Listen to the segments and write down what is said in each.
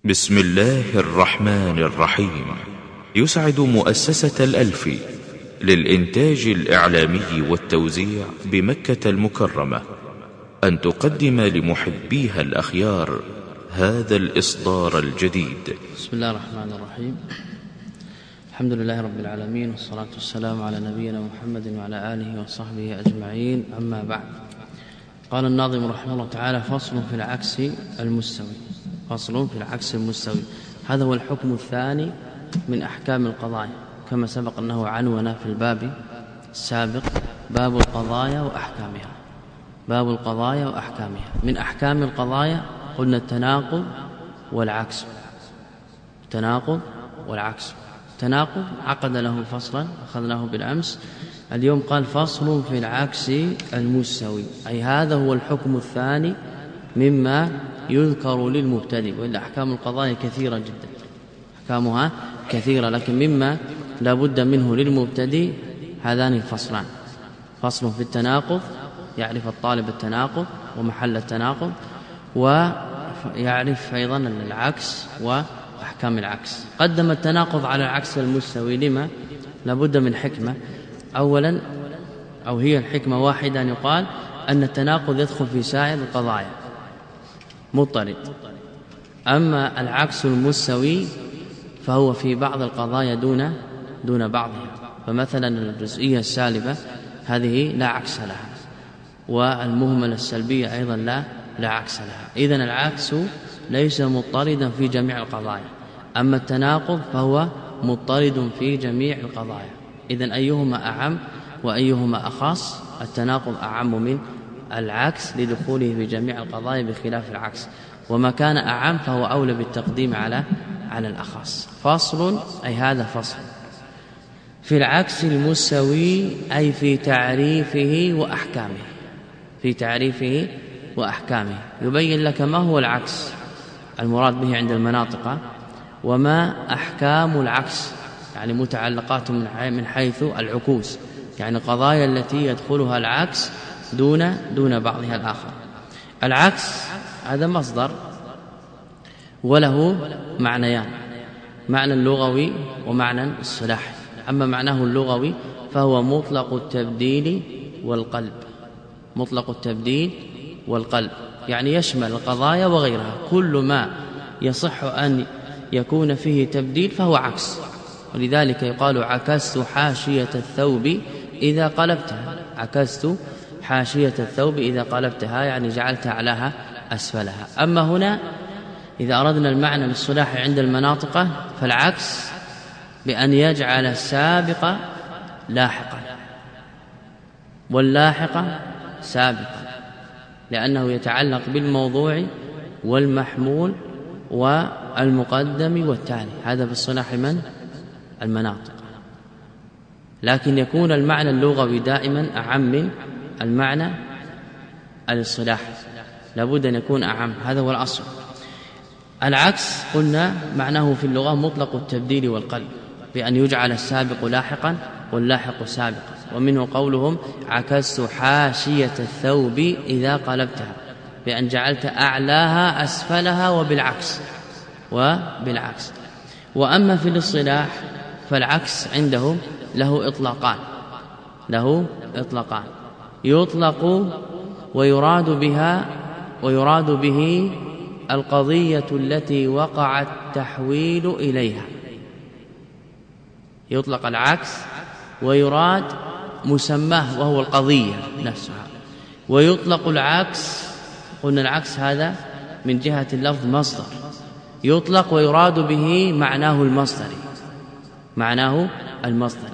بسم الله الرحمن الرحيم. يسعد مؤسسة الألفي للإنتاج الإعلامي والتوزيع بمكة المكرمة أن تقدم لمحبيها الأخيار هذا الإصدار الجديد. بسم الله الرحمن الرحيم. الحمد لله رب العالمين، والصلاة والسلام على نبينا محمد وعلى آله وصحبه أجمعين، أما بعد. قال الناظم رحمه الله تعالى: فصل في العكس المستوي. فصل في العكس المستوي، هذا هو الحكم الثاني من أحكام القضايا، كما سبق أنه عنون في الباب السابق باب القضايا وأحكامها. باب القضايا وأحكامها. من أحكام القضايا قلنا التناقض والعكس. التناقض والعكس. التناقض عقد له فصلا أخذناه بالأمس. اليوم قال فصل في العكس المستوي، أي هذا هو الحكم الثاني مما يذكر للمبتدئ، وإلا أحكام القضايا كثيرة جدا، أحكامها كثيرة، لكن مما لا بد منه للمبتدئ هذان الفصلان: فصل في التناقض، يعرف الطالب التناقض ومحل التناقض، ويعرف أيضا العكس وأحكام العكس. قدم التناقض على العكس المستوي، لما؟ لا بد من حكمة. أولا، أو هي الحكمة واحدة، أن يقال أن التناقض يدخل في سائر القضايا مضطرد، أما العكس المستوي فهو في بعض القضايا دون بعضها. فمثلا الجزئية السالبة هذه لا عكس لها، والمهملة السلبية أيضا لا عكس لها. إذن العكس ليس مضطردا في جميع القضايا، أما التناقض فهو مضطرد في جميع القضايا. إذن أيهما أعم وأيهما أخص؟ التناقض أعم من العكس لدخوله في جميع القضايا بخلاف العكس، وما كان أعم فهو أولى بالتقديم على الأخص. فصل، أي هذا فصل في العكس المستوي، أي في تعريفه وأحكامه. في تعريفه وأحكامه يبين لك ما هو العكس المراد به عند المناطق، وما أحكام العكس، يعني متعلقات من حيث العكوس، يعني قضايا التي يدخلها العكس دون بعضها الآخر. العكس هذا مصدر وله معنيان: معنى اللغوي ومعنى اصطلاحي. أما معناه اللغوي فهو مطلق التبديل والقلب. مطلق التبديل والقلب يعني يشمل القضايا وغيرها، كل ما يصح أن يكون فيه تبديل فهو عكس. ولذلك يقال عكست حاشية الثوب إذا قلبتها. عكست حاشية الثوب إذا قلبتها، يعني جعلت أعلاها أسفلها. أما هنا إذا أردنا المعنى الاصطلاحي عند المناطق فالعكس بأن يجعل السابق لاحقا واللاحق سابقا، لأنه يتعلق بالموضوع والمحمول والمقدم والتالي. هذا بالصلاح من المناطق. لكن يكون المعنى اللغوي دائما أعم من المعنى الاصطلاحي، لابد أن يكون أعم، هذا هو الأصل. العكس قلنا معناه في اللغة مطلق التبديل والقلب، بأن يجعل السابق لاحقا واللاحق سابقا. ومنه قولهم عكست حاشية الثوب إذا قلبتها، بأن جعلت أعلاها أسفلها وبالعكس. وأما في الاصطلاح فالعكس عندهم له إطلاقان. يطلق ويراد به القضية التي وقع التحويل إليها. يطلق العكس ويراد مسماه وهو القضية نفسها. ويطلق العكس، قلنا العكس هذا من جهة اللفظ مصدر، يطلق ويراد به معناه المصدري.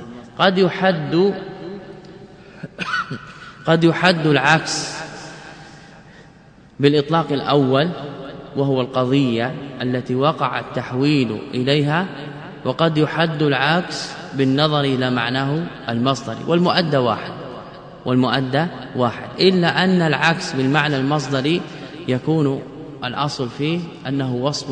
قد يحد العكس بالإطلاق الأول وهو القضية التي وقع التحويل إليها، وقد يحد العكس بالنظر إلى معناه المصدري، والمؤدى واحد، إلا أن العكس بالمعنى المصدري يكون الأصل فيه أنه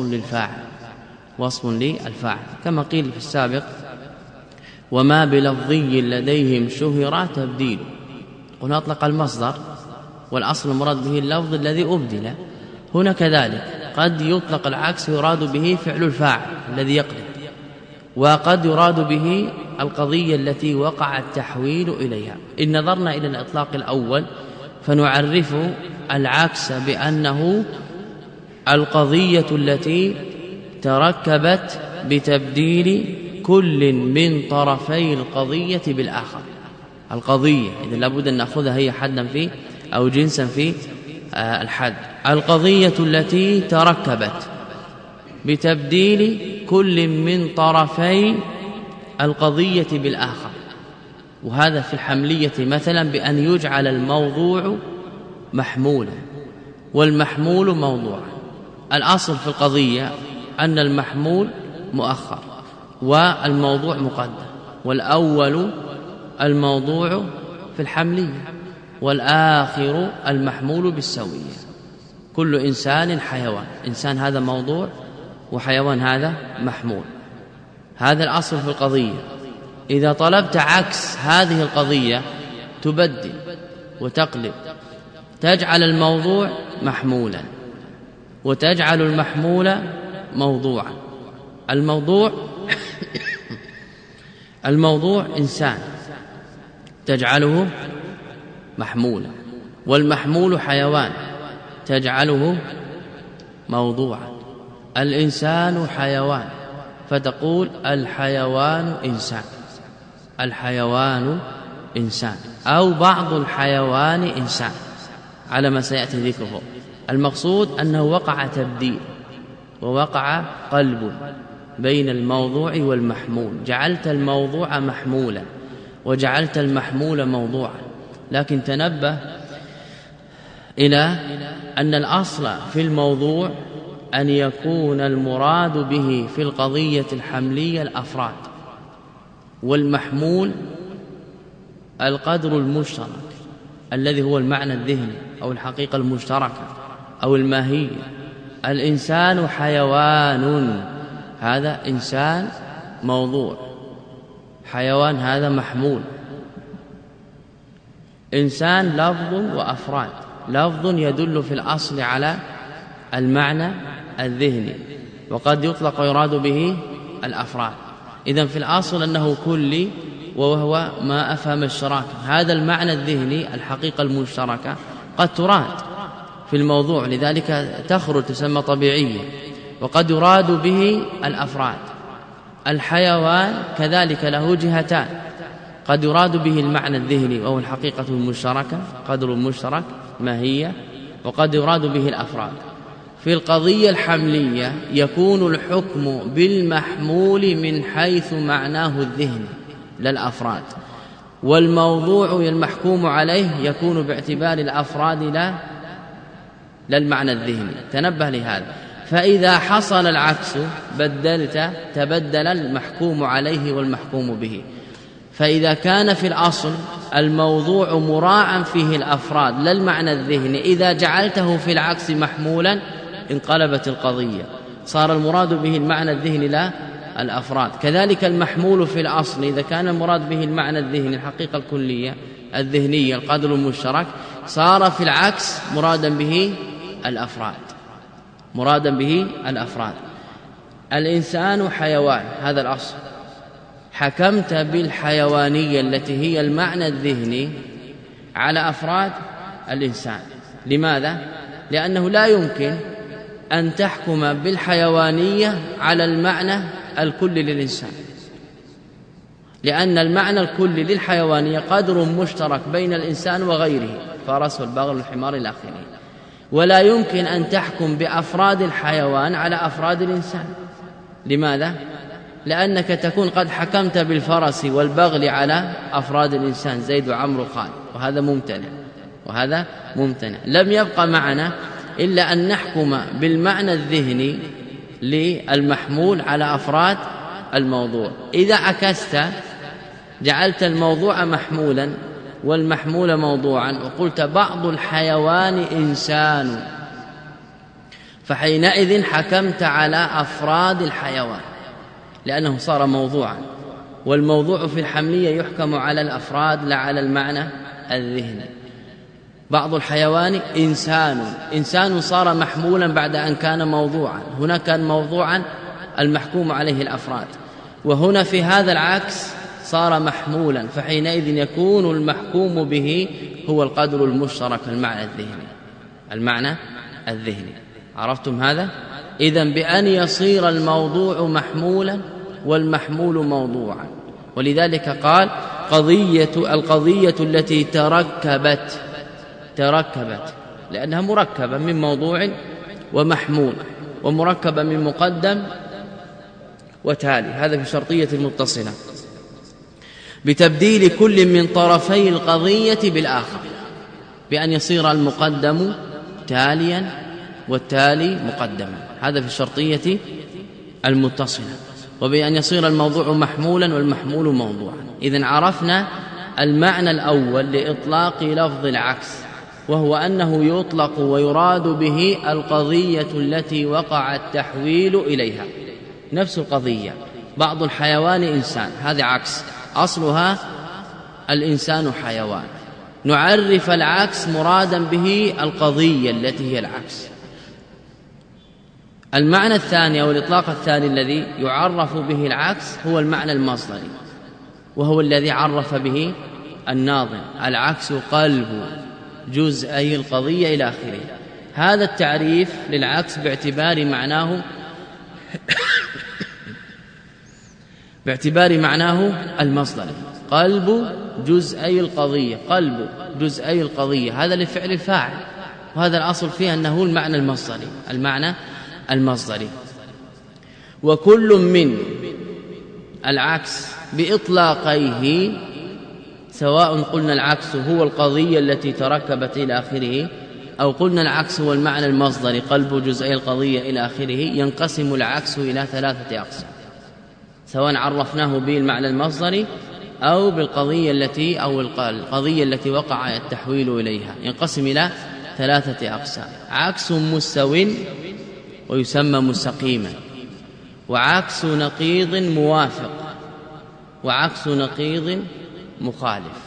وصف للفاعل، كما قيل في السابق: وما بلفظي لديهم شهر تبديل. قلنا أطلق المصدر والأصل المراد به اللفظ الذي أبدل. هنا كذلك قد يطلق العكس يراد به فعل الفاعل الذي يقلب، وقد يراد به القضية التي وقع التحويل إليها. إن نظرنا إلى الإطلاق الأول فنعرف العكس بأنه القضية التي تركبت بتبديل كل من طرفي القضية بالآخر. القضية إذا لابد أن نأخذها هي حدا فيه أو جنسا في الحد. القضية التي تركبت بتبديل كل من طرفي القضية بالآخر، وهذا في الحملية مثلا بأن يجعل الموضوع محمولا والمحمول موضوعا. الأصل في القضية أن المحمول مؤخر والموضوع مقدم، والأول الموضوع في الحملية والآخر المحمول بالسوية. كل إنسان حيوان، إنسان هذا موضوع وحيوان هذا محمول. هذا الأصل في القضية. إذا طلبت عكس هذه القضية تبدل وتقلب، تجعل الموضوع محمولا وتجعل المحمول موضوعا. الموضوع إنسان تجعله محمولا، والمحمول حيوان تجعله موضوعا. الإنسان حيوان فتقول الحيوان إنسان، الحيوان إنسان، أو بعض الحيوان إنسان على ما سيأتي ذكره. المقصود أنه وقع تبديل ووقع قلب بين الموضوع والمحمول، جعلت الموضوع محمولا وجعلت المحمول موضوعا. لكن تنبه إلى أن الأصل في الموضوع أن يكون المراد به في القضية الحملية الأفراد، والمحمول القدر المشترك الذي هو المعنى الذهني أو الحقيقة المشتركة أو الماهية. الإنسان حيوان، هذا إنسان موضوع، حيوان هذا محمول. إنسان لفظ وأفراد، لفظ يدل في الأصل على المعنى الذهني وقد يطلق ويراد به الأفراد. إذن في الأصل أنه كلي وهو ما أفهم الشراكة. هذا المعنى الذهني الحقيقة المشتركة قد تراد في الموضوع، لذلك تخرج تسمى طبيعية، وقد يراد به الأفراد. الحيوان كذلك له جهتان، قد يراد به المعنى الذهني وهو الحقيقة المشتركة قدر المشترك ماهية، وقد يراد به الأفراد. في القضية الحملية يكون الحكم بالمحمول من حيث معناه الذهني لا الأفراد، والموضوع المحكوم عليه يكون باعتبار الأفراد لا المعنى الذهني. تنبه لهذا. فإذا حصل العكس تبدل المحكوم عليه والمحكوم به. فإذا كان في الأصل الموضوع مراعا فيه الأفراد لا المعنى الذهني، إذا جعلته في العكس محمولا انقلبت القضية، صار المراد به المعنى الذهني لا الأفراد. كذلك المحمول في الأصل إذا كان المراد به المعنى الذهني الحقيقة الكلية الذهنية القدر المشترك، صار في العكس مرادا به الأفراد. الإنسان حيوان، هذا الأصل. حكمت بالحيوانية التي هي المعنى الذهني على أفراد الإنسان. لماذا؟ لأنه لا يمكن أن تحكم بالحيوانية على المعنى الكلي للإنسان، لأن المعنى الكلي للحيوانية قدر مشترك بين الإنسان وغيره، فرس والبغل والحمار إلى آخره. ولا يمكن أن تحكم بأفراد الحيوان على أفراد الإنسان. لماذا؟ لأنك تكون قد حكمت بالفرس والبغل على أفراد الإنسان زيد وعمرو وخالد، وهذا ممتنع. لم يبقى معنا إلا أن نحكم بالمعنى الذهني للمحمول على أفراد الموضوع. إذا عكست جعلت الموضوع محمولا والمحمول موضوعا وقلت بعض الحيوان إنسان، فحينئذ حكمت على أفراد الحيوان لأنه صار موضوعا، والموضوع في الحملية يحكم على الأفراد لا على المعنى الذهني. بعض الحيوان إنسان صار محمولا بعد أن كان موضوعا. هنا كان موضوعا المحكوم عليه الأفراد، وهنا في هذا العكس صار محمولا، فحينئذ يكون المحكوم به هو القدر المشترك، المعنى الذهني. عرفتم هذا؟ إذن بأن يصير الموضوع محمولا والمحمول موضوعا. ولذلك قال القضية التي تركبت لأنها مركبة من موضوع ومحمول، ومركبة من مقدم وتالي، هذا في شرطية المتصلة، بتبديل كل من طرفي القضية بالآخر، بأن يصير المقدم تاليا والتالي مقدما، هذا في الشرطية المتصلة، وبأن يصير الموضوع محمولا والمحمول موضوعا. إذن عرفنا المعنى الأول لإطلاق لفظ العكس، وهو أنه يطلق ويراد به القضية التي وقع التحويل إليها، نفس القضية. بعض الحيوان إنسان، هذا عكس، أصلها الإنسان حيوان، نعرف العكس مرادا به القضية التي هي العكس. المعنى الثاني أو الإطلاق الثاني الذي يعرف به العكس هو المعنى المصدري، وهو الذي عرف به الناظم: العكس قلب جزئي القضية إلى آخره. هذا التعريف للعكس باعتبار معناه المصدري، قلب جزئي القضية، قلب جزئي القضية، هذا لفعل الفاعل، وهذا الأصل فيه أنه المعنى المصدري. وكل من العكس بإطلاقيه، سواء قلنا العكس هو القضية التي تركبت إلى آخره، أو قلنا العكس هو المعنى المصدري قلب جزئي القضية إلى آخره، ينقسم العكس إلى 3 أقسام، سواء عرفناه بالمعنى المصدري أو بالقضية التي وقع التحويل إليها، ينقسم إلى 3 أقسام: عكس مستو ويسمى مستقيما، وعكس نقيض موافق، وعكس نقيض مخالف.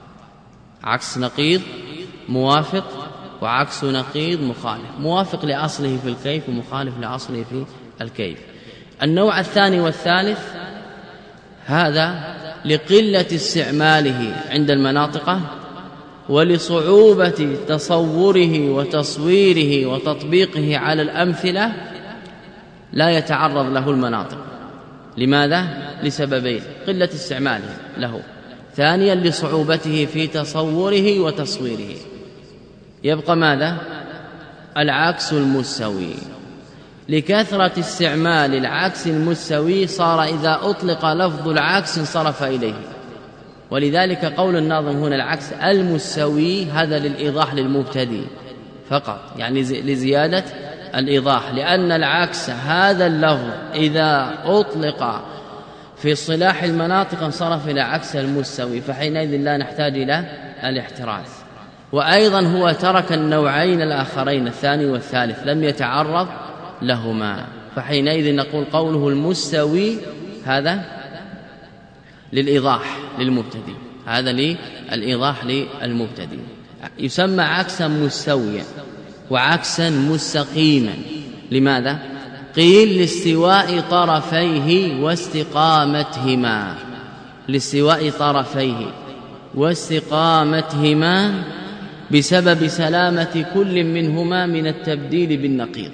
عكس نقيض موافق، وعكس نقيض مخالف، موافق لأصله في الكيف ومخالف لأصله في الكيف. النوع الثاني والثالث هذا لقلة استعماله عند المناطق، ولصعوبة تصوره وتصويره وتطبيقه على الأمثلة لا يتعرض له المناطق. لماذا؟ لسببين: قلة استعماله له، ثانيا لصعوبته في تصوره وتصويره. يبقى ماذا؟ العكس المستوي. لكثرة استعمال العكس المستوي صار إذا أطلق لفظ العكس انصرف إليه، ولذلك قول الناظم هنا العكس المستوي هذا للإيضاح للمبتدئ فقط، يعني لزيادة الإيضاح، لأن العكس هذا اللفظ إذا أطلق في اصطلاح المناطق انصرف إلى عكس المستوي، فحينئذ لا نحتاج إلى الاحتراز. وأيضا هو ترك النوعين الآخرين الثاني والثالث، لم يتعرض لهما، فحينئذ نقول قوله المستوي هذا للإيضاح للمبتدئ، هذا للإيضاح للمبتدئ. يسمى عكسا مستويا وعكسا مستقيما. لماذا؟ قيل لاستواء طرفيه واستقامتهما، لاستواء طرفيه واستقامتهما بسبب سلامة كل منهما من التبديل بالنقيض،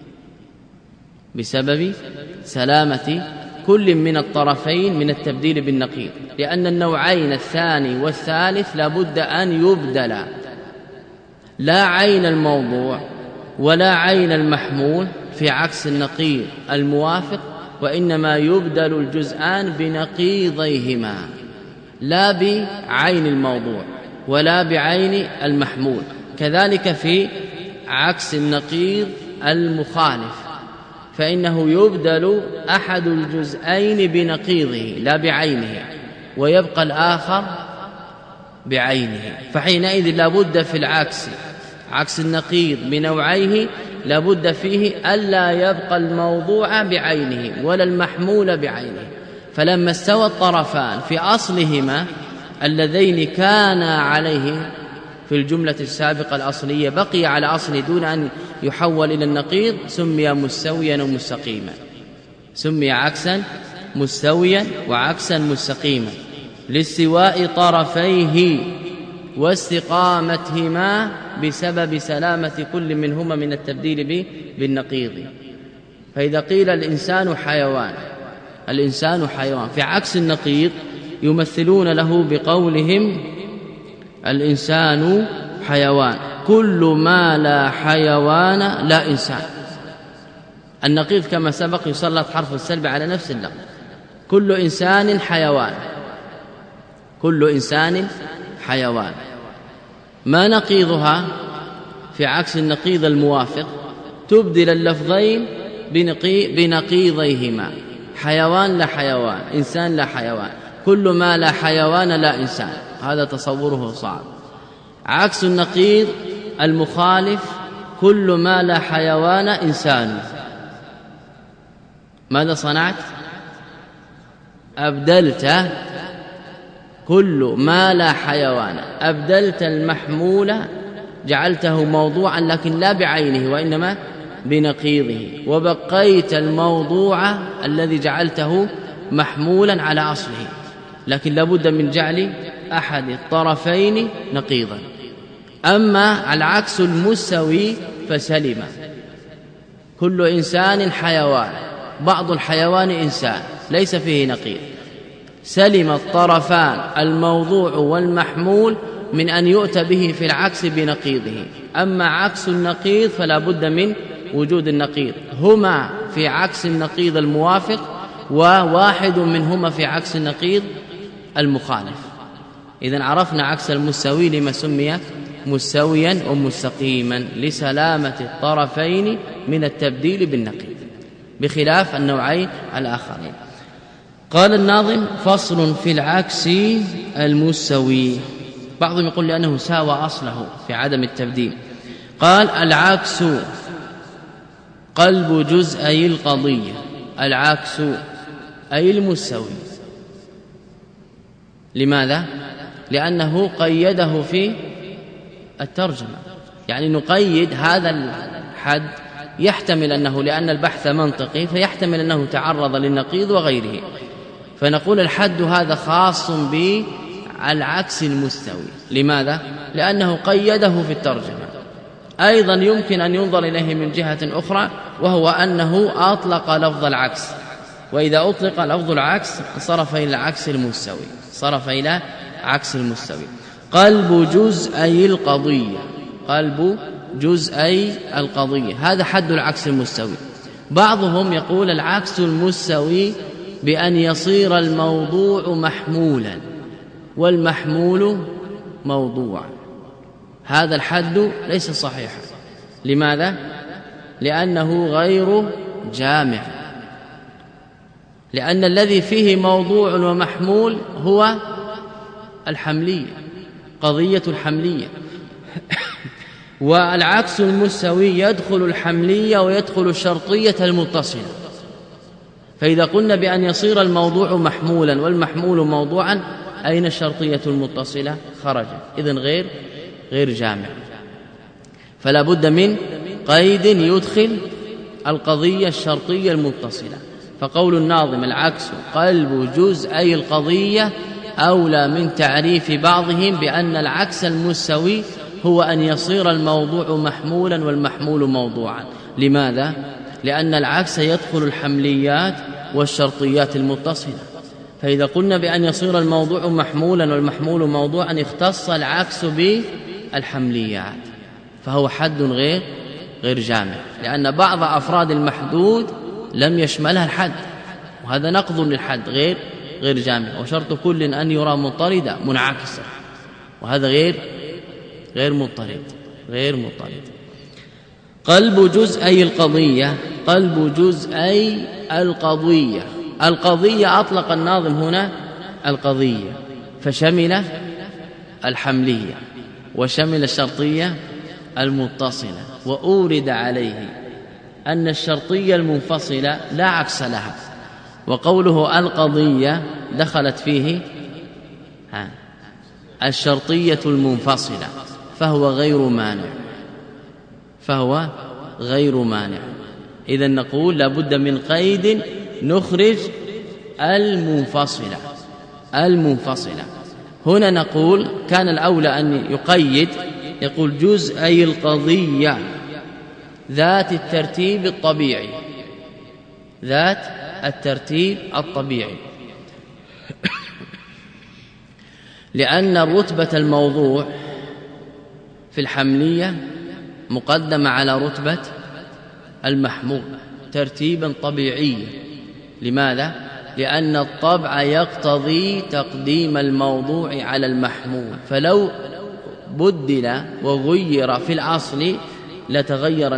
بسبب سلامة كل من الطرفين من التبديل بالنقيض، لأن النوعين الثاني والثالث لابد أن يبدل، لا عين الموضوع ولا عين المحمول في عكس النقيض الموافق، وإنما يبدل الجزءان بنقيضيهما، لا بعين الموضوع ولا بعين المحمول. كذلك في عكس النقيض المخالف، فإنه يبدل أحد الجزئين بنقيضه لا بعينه، ويبقى الآخر بعينه، فحينئذ لابد في العكس عكس النقيض بنوعيه لابد فيه ألا يبقى الموضوع بعينه ولا المحمول بعينه. فلما استوى الطرفان في أصلهما اللذين كانا عليه في الجملة السابقة الأصلية بقي على أصله دون أن يحول إلى النقيض سمي مستويا ومستقيما، سمي عكسا مستويا وعكسا مستقيما لاستواء طرفيه واستقامتهما بسبب سلامة كل منهما من التبديل بالنقيض. فإذا قيل الإنسان حيوان، الإنسان حيوان في عكس النقيض يمثلون له بقولهم الإنسان حيوان، كل ما لا حيوان لا إنسان. النقيض كما سبق يسلط حرف السلب على نفس اللفظ، كل إنسان حيوان، كل إنسان حيوان. ما نقيضها في عكس النقيض الموافق؟ تبدل اللفظين بنقيضيهما، حيوان لا حيوان، إنسان لا حيوان، كل ما لا حيوان لا إنسان. هذا تصوره صعب. عكس النقيض المخالف كل ما لا حيوان إنسان. ماذا صنعت؟ أبدلت كل ما لا حيوان، أبدلت المحمول جعلته موضوعا لكن لا بعينه وإنما بنقيضه، وبقيت الموضوع الذي جعلته محمولا على أصله، لكن لابد من جعل أحد الطرفين نقيضا. أما العكس المساوي فسلم، كل إنسان حيوان، بعض الحيوان إنسان ليس فيه نقيض، سلم الطرفان الموضوع والمحمول من أن يؤتى به في العكس بنقيضه. أما عكس النقيض فلا بد من وجود النقيض، هما في عكس النقيض الموافق وواحد منهما في عكس النقيض المخالف. إذن عرفنا عكس المساوي لما سمي مستويا ومستقيما لسلامة الطرفين من التبديل بالنقيض بخلاف النوعين الآخرين. قال الناظم فصل في العكس المساوي. بعضهم يقول لأنه ساوى أصله في عدم التبديل. قال العكس قلب جزئي القضية، العكس أي المساوي. لماذا؟ لأنه قيده في الترجمة، يعني نقيد هذا الحد يحتمل أنه لأن البحث منطقي فيحتمل أنه تعرض للنقيض وغيره، فنقول الحد هذا خاص بالعكس المستوي. لماذا؟ لأنه قيده في الترجمة. أيضا يمكن أن ينظر إليه من جهة أخرى، وهو أنه أطلق لفظ العكس، وإذا أطلق لفظ العكس صرف إلى عكس المستوي، صرف إلى عكس المستوي. قلب جزئي القضية، قلب جزئي القضية، هذا حد العكس المستوي. بعضهم يقول العكس المستوي بأن يصير الموضوع محمولا والمحمول موضوعا. هذا الحد ليس صحيحا. لماذا؟ لأنه غير جامع، لأن الذي فيه موضوع ومحمول هو الحملية، قضية الحملية. والعكس المستوي يدخل الحملية ويدخل الشرطية المتصلة. فإذا قلنا بأن يصير الموضوع محمولا والمحمول موضوعا، أين الشرطية المتصلة؟ خرجت. إذن غير جامع، فلا بد من قيد يدخل القضية الشرطية المتصلة. فقول الناظم العكس قلب جزئي القضية أولى من تعريف بعضهم بأن العكس المستوي هو أن يصير الموضوع محمولا والمحمول موضوعا. لماذا؟ لأن العكس يدخل الحمليات والشرطيات المتصلة. فإذا قلنا بأن يصير الموضوع محمولا والمحمول موضوعا اختص العكس بالحمليات، فهو حد غير جامع، لأن بعض أفراد المحدود لم يشملها الحد، وهذا نقض للحد غير جامع. وشرط كل أن يرى مضطردا منعكسا، وهذا غير مضطرد. قلب جزئي القضية، قلب جزئي القضية. القضية أطلق الناظم هنا القضية، فشمل الحملية وشمل الشرطية المتصلة، وأورد عليه أن الشرطية المنفصلة لا عكس لها، وقوله القضية دخلت فيه الشرطية المنفصلة، فهو غير مانع. إذن نقول لابد من قيد نخرج المنفصلة. هنا نقول كان الأولى أن يقيد، يقول جزءي القضية ذات الترتيب الطبيعي، لأن رتبة الموضوع في الحملية مقدمة على رتبة المحمول ترتيبا طبيعيا. لماذا؟ لأن الطبع يقتضي تقديم الموضوع على المحمول، فلو بدل وغير في الأصل لتغير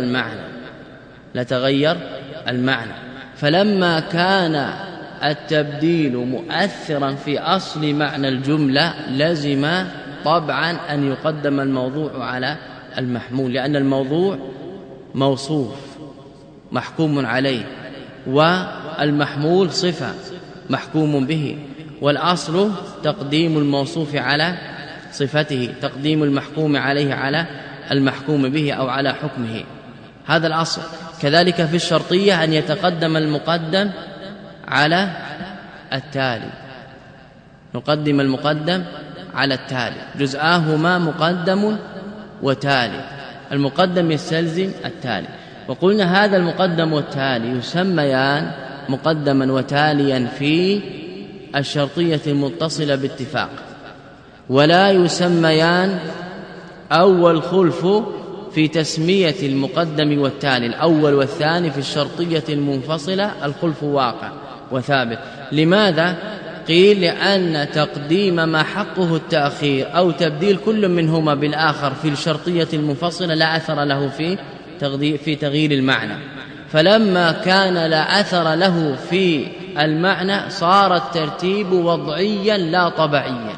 المعنى. فلما كان التبديل مؤثرا في أصل معنى الجملة لزم طبعا أن يقدم الموضوع على المحمول، لأن الموضوع موصوف محكوم عليه، والمحمول صفة محكوم به، والأصل تقديم الموصوف على صفته، تقديم المحكوم عليه على المحكوم به أو على حكمه، هذا الأصل. كذلك في الشرطية أن يتقدم المقدم على التالي، نقدم المقدم على التالي، جزءاهما مقدم وتالي، المقدم يستلزم التالي. وقلنا هذا المقدم والتالي يسميان مقدما وتاليا في الشرطية المتصلة باتفاق، ولا يسميان أول خلف في تسمية المقدم والتالي. الأول والثاني في الشرطية المنفصلة الخلف واقع وثابت. لماذا؟ قيل لأن تقديم ما حقه التأخير أو تبديل كل منهما بالآخر في الشرطية المنفصلة لا أثر له في تغيير المعنى، فلما كان لا أثر له في المعنى صار الترتيب وضعيا لا طبعيا.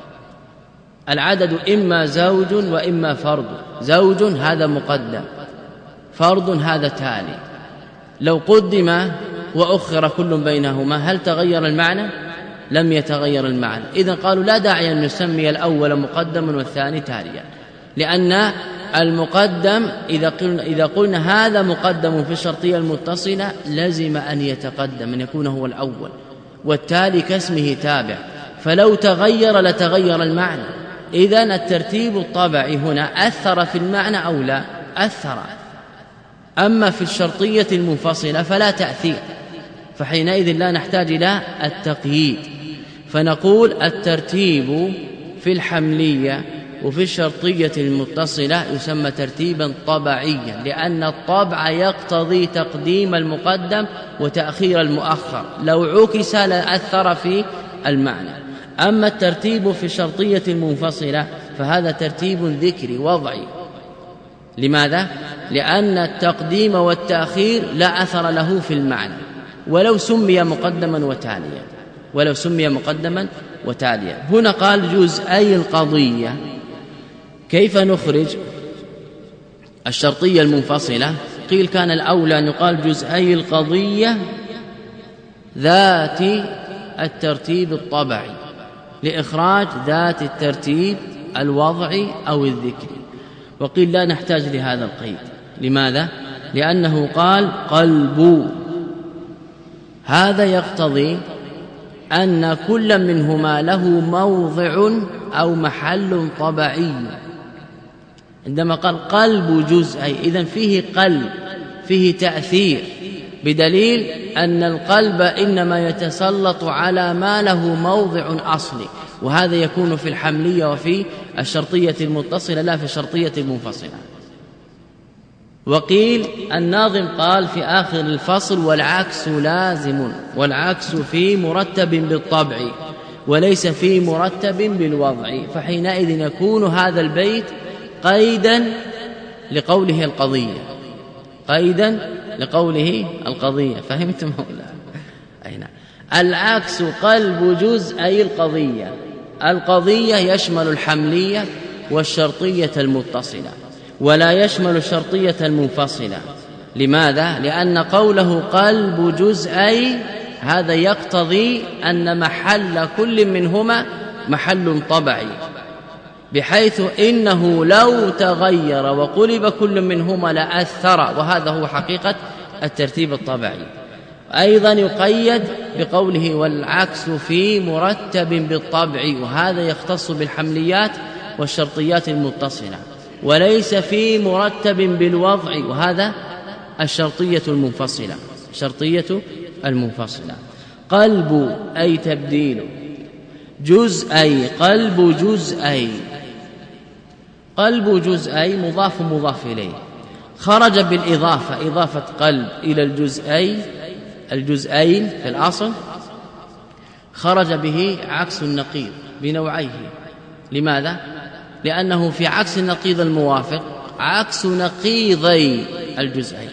العدد إما زوج وإما فرد، زوج هذا مقدم، فرد هذا تالي. لو قدم وأخر كل بينهما هل تغير المعنى؟ لم يتغير المعنى. إذن قالوا لا داعي أن نسمي الأول مقدما والثاني تاليا، لأن المقدم إذا قلنا هذا مقدم في الشرطية المتصلة لزم أن يتقدم، أن يكون هو الأول، والتالي كاسمه تابع، فلو تغير لتغير المعنى. إذن الترتيب الطبعي هنا أثر في المعنى أو لا؟ أثر. أما في الشرطية المنفصلة فلا تأثير، فحينئذ لا نحتاج إلى التقييد، فنقول الترتيب في الحملية وفي الشرطية المتصلة يسمى ترتيبا طبعيا، لأن الطبع يقتضي تقديم المقدم وتأخير المؤخر، لو عكس لأثر في المعنى. أما الترتيب في الشرطية المنفصلة فهذا ترتيب ذكري وضعي. لماذا؟ لأن التقديم والتأخير لا أثر له في المعنى، ولو سمي مقدما وتاليا. هنا قال جزءي القضية. كيف نخرج الشرطية المنفصلة؟ قيل كان الأولى أن يقال جزءي القضية ذات الترتيب الطبعي، لإخراج ذات الترتيب الوضعي أو الذكري. وقيل لا نحتاج لهذا القيد. لماذا؟ لأنه قال قلب، هذا يقتضي أن كل منهما له موضع أو محل طبعي. عندما قال قلب جزئي إذن فيه قلب، فيه تأثير، بدليل أن القلب إنما يتسلط على ما له موضع أصلي، وهذا يكون في الحملية وفي الشرطية المتصلة لا في الشرطية المنفصلة. وقيل الناظم قال في آخر الفصل والعكس لازم، والعكس في مرتب بالطبع وليس في مرتب بالوضع، فحينئذ يكون هذا البيت قيدا لقوله القضية. فهمتم هؤلاء؟ أين العكس قلب جزءي القضية يشمل الحملية والشرطية المتصلة ولا يشمل الشرطية المنفصلة. لماذا؟ لأن قوله قلب جزئي هذا يقتضي أن محل كل منهما محل طبعي، بحيث إنه لو تغير وقلب كل منهما لأثر، وهذا هو حقيقة الترتيب الطبيعي. أيضا يقيد بقوله والعكس في مرتب بالطبع، وهذا يختص بالحمليات والشرطيات المتصلة، وليس في مرتب بالوضع، وهذا الشرطية المنفصلة. شرطية المنفصلة. قلب أي تبديل، جزء قلب جزء، قلب جزء مضاف مضاف إليه، خرج بالإضافة، إضافة قلب إلى الجزئين في الأصل، خرج به عكس النقيض بنوعيه. لماذا؟ لأنه في عكس النقيض الموافق عكس نقيضي الجزئين،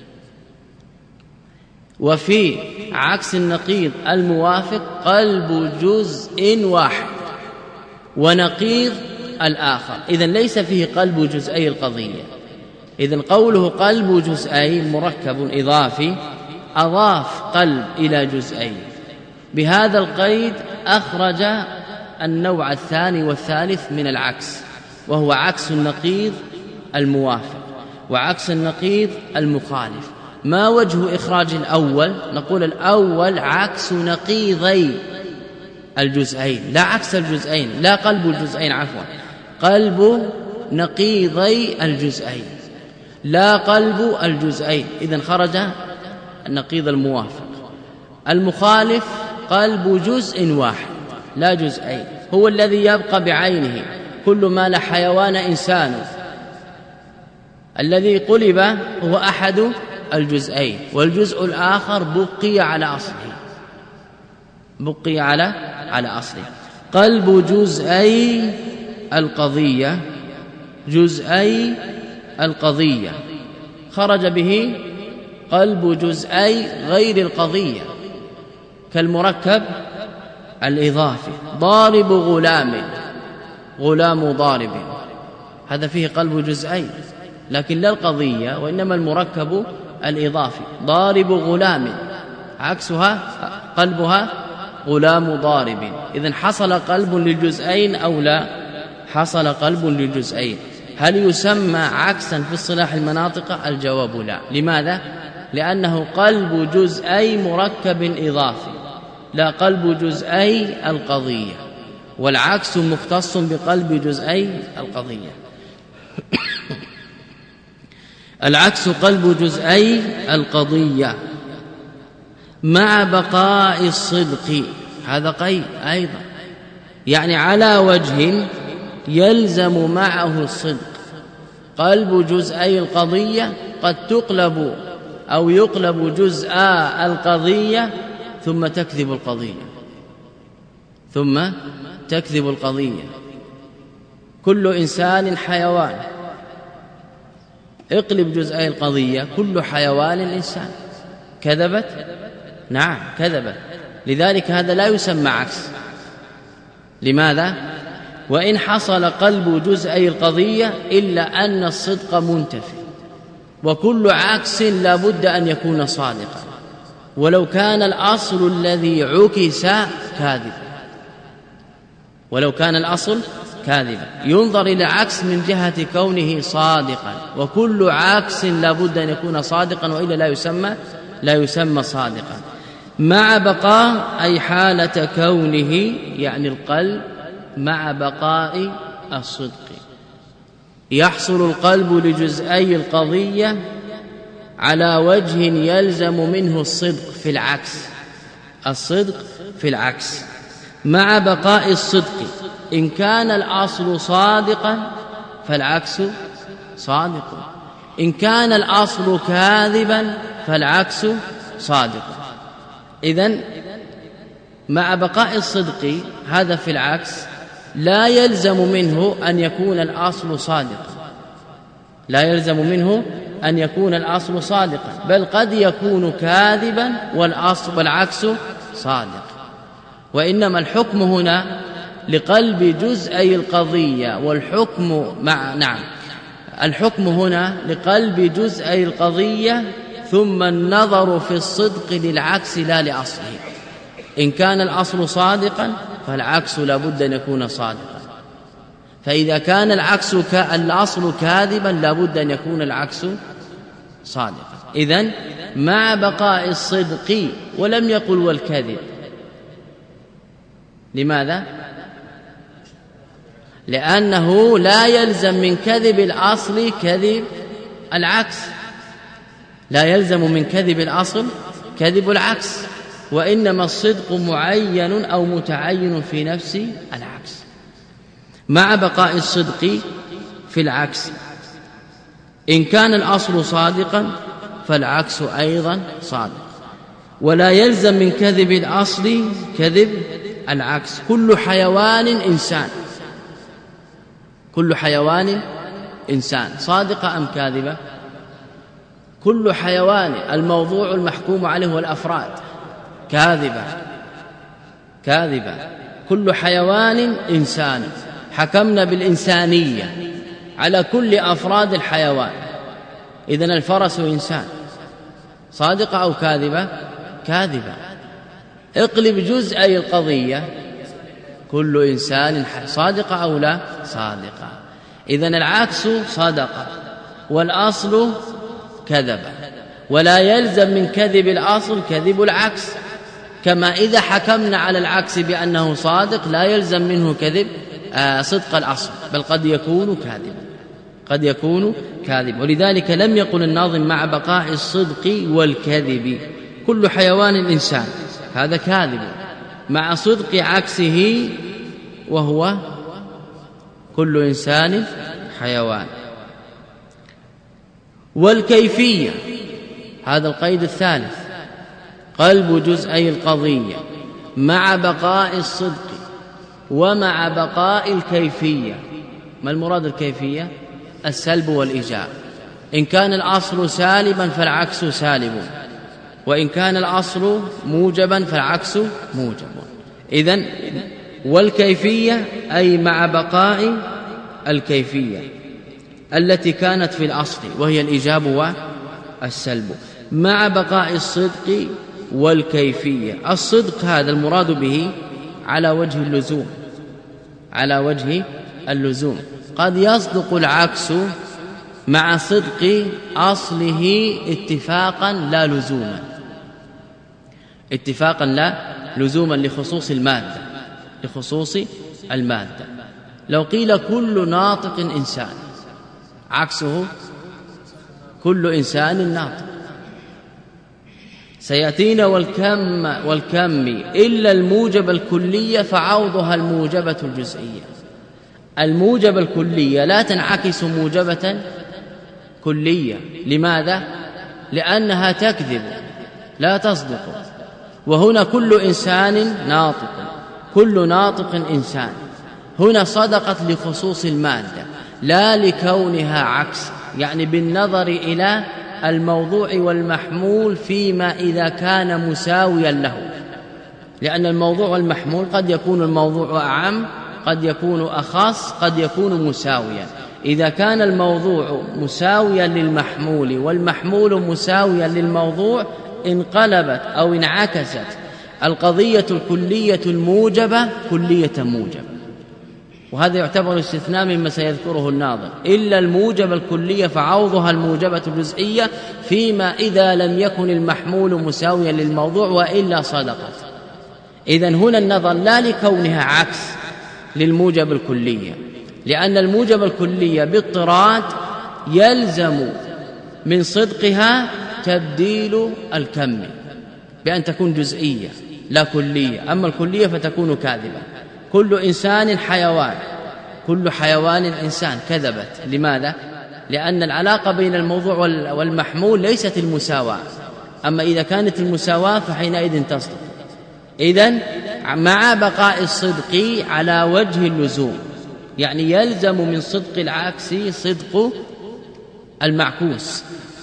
وفي عكس النقيض الموافق قلب جزء واحد ونقيض الآخر. إذن ليس فيه قلب جزئي القضية. إذن قوله قلب جزئين مركب إضافي، أضاف قلب إلى جزئين. بهذا القيد أخرج النوع الثاني والثالث من العكس، وهو عكس النقيض الموافق وعكس النقيض المخالف. ما وجه إخراج الأول؟ نقول الأول عكس نقيضي الجزئين، لا عكس الجزئين، لا قلب الجزئين، عفوا، قلب نقيضي الجزئين لا قلب الجزئين. إذن خرج النقيض الموافق. المخالف قلب جزء واحد لا جزئين، هو الذي يبقى بعينه، كل ما لا حيوان إنسان. الذي قلب هو أحد الجزئين، والجزء الآخر بقي على أصله، بقي على أصله. قلب جزئي القضية، جزئي القضية، خرج به قلب جزئي غير القضية، كالمركب الإضافي. ضارب غلام، غلام ضارب، هذا فيه قلب جزئي لكن لا القضية، وإنما المركب الإضافي. ضارب غلام عكسها قلبها غلام ضارب. إذن حصل قلب للجزئين أو لا؟ حصل قلب للجزئين. هل يسمى عكسا في اصطلاح المناطق؟ الجواب لا. لماذا؟ لأنه قلب جزئي مركب إضافي، لا قلب جزئي القضية، والعكس مختص بقلب جزئي القضية. العكس قلب جزئي القضية مع بقاء الصدق، هذا قيد أيضا، يعني على وجه يلزم معه الصدق. قلب جزئي القضية قد تقلب أو يقلب جزء القضية ثم تكذب القضية، ثم تكذب القضية. كل إنسان حيوان، اقلب جزئي القضية، كل حيوان إنسان. كذبت؟ نعم كذبت. لذلك هذا لا يسمى عكس. لماذا؟ وإن حصل قلب جزئي القضية إلا أن الصدق منتفي، وكل عكس لا بد أن يكون صادقا، ولو كان الأصل الذي عكس كاذبا، ولو كان الأصل كاذبا. ينظر إلى عكس من جهة كونه صادقا، وكل عكس لا بد أن يكون صادقا، وإلا لا يسمى صادقا. مع بقاء أي حالة كونه، يعني القلب مع بقاء الصدق. يحصل القلب لجزئي القضية على وجه يلزم منه الصدق في العكس، الصدق في العكس، مع بقاء الصدق. إن كان الأصل صادقا فالعكس صادق، إن كان الأصل كاذبا فالعكس صادق. إذن مع بقاء الصدق هذا في العكس لا يلزم منه أن يكون الأصل صادقا، لا يلزم منه أن يكون الأصل صادقا، بل قد يكون كاذبا والعكس صادق. وإنما الحكم هنا لقلب جزئي القضية، والحكم الحكم هنا لقلب جزئي القضية، ثم النظر في الصدق للعكس لا لأصله. إن كان الأصل صادقا فالعكس لا بد أن يكون صادقا، فإذا كان العكس الأصل كاذبا لابد أن يكون العكس صادقا. إذن مع بقاء الصدق، ولم يقل والكذب. لماذا؟ لأنه لا يلزم من كذب الأصل كذب العكس، لا يلزم من كذب الأصل كذب العكس، وإنما الصدق معين أو متعين في نفس العكس مع بقاء الصدق في العكس. إن كان الأصل صادقا فالعكس أيضا صادق، ولا يلزم من كذب الأصل كذب العكس. كل حيوان إنسان، كل حيوان إنسان صادقة أم كاذبة؟ كل حيوان الموضوع المحكوم عليه والأفراد كاذبة، كاذبة. كل حيوان إنسان، حكمنا بالإنسانية على كل أفراد الحيوان. إذن الفرس إنسان، صادقة أو كاذبة؟ كاذبة. اقلب جزئي القضية، كل إنسان صادقة أو لا؟ صادقة. إذن العكس صدقة والأصل كذب، ولا يلزم من كذب الأصل كذب العكس. كما إذا حكمنا على العكس بأنه صادق لا يلزم منه كذب صدق الأصل، بل قد يكون كاذبا، قد يكون كاذب. ولذلك لم يقل الناظم مع بقاء الصدق والكذب. كل حيوان إنسان، هذا كاذب، مع صدق عكسه وهو كل إنسان حيوان. والكيفية، هذا القيد الثالث، قلب جزئي القضية مع بقاء الصدق ومع بقاء الكيفية. ما المراد الكيفية؟ السلب والإيجاب. إن كان الأصل سالبا فالعكس سالب، وإن كان الأصل موجبا فالعكس موجب. إذن والكيفية أي مع بقاء الكيفية التي كانت في الأصل وهي الإيجاب والسلب، مع بقاء الصدق والكيفية. الصدق هذا المراد به على وجه اللزوم، على وجه اللزوم. قد يصدق العكس مع صدق أصله اتفاقا لا لزوما، اتفاقا لا لزوما لخصوص المادة، لخصوص المادة. لو قيل كل ناطق إنسان، عكسه كل إنسان ناطق. سيأتينا والكم إلا الموجب الكلية فعوضها الموجبة الجزئية. الموجب الكلية لا تنعكس موجبة كلية. لماذا؟ لأنها تكذب لا تصدق. وهنا كل إنسان ناطق، كل ناطق إنسان، هنا صدقت لخصوص المادة لا لكونها عكس، يعني بالنظر إلى الموضوع والمحمول فيما إذا كان مساويا له. لأن الموضوع والمحمول قد يكون الموضوع أعم، قد يكون أخص، قد يكون مساويا. إذا كان الموضوع مساويا للمحمول والمحمول مساويا للموضوع انقلبت أو انعكست القضية الكلية الموجبة كلية موجبة. وهذا يعتبر استثناء مما سيذكره الناظم. إلا الموجب الكلية فعوضها الموجبة الجزئية فيما إذا لم يكن المحمول مساويا للموضوع وإلا صدقت. إذن هنا النظر لا لكونها عكس للموجب الكلية، لأن الموجب الكلية باضطراد يلزم من صدقها تبديل الكم بأن تكون جزئية لا كلية، أما الكلية فتكون كاذبة. كل إنسان حيوان، كل حيوان إنسان، كذبت. لماذا؟ لأن العلاقة بين الموضوع والمحمول ليست المساواة، أما إذا كانت المساواة فحينئذ تصدق. إذن مع بقاء الصدق على وجه اللزوم، يعني يلزم من صدق العكس صدق المعكوس.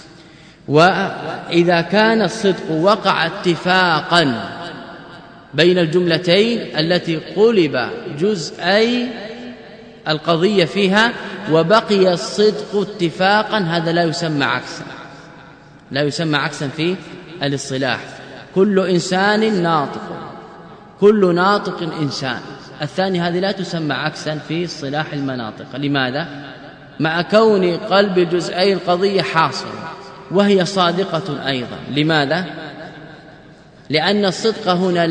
وإذا كان الصدق وقع اتفاقا بين الجملتين التي قلب جزئي القضية فيها وبقي الصدق اتفاقا، هذا لا يسمى عكسا، لا يسمى عكسا في الاصطلاح. كل إنسان ناطق، كل ناطق إنسان، الثاني هذه لا تسمى عكسا في اصطلاح المناطق. لماذا؟ مع كون قلب جزئي القضية حاصل وهي صادقة أيضا. لماذا؟ لأن الصدق هنا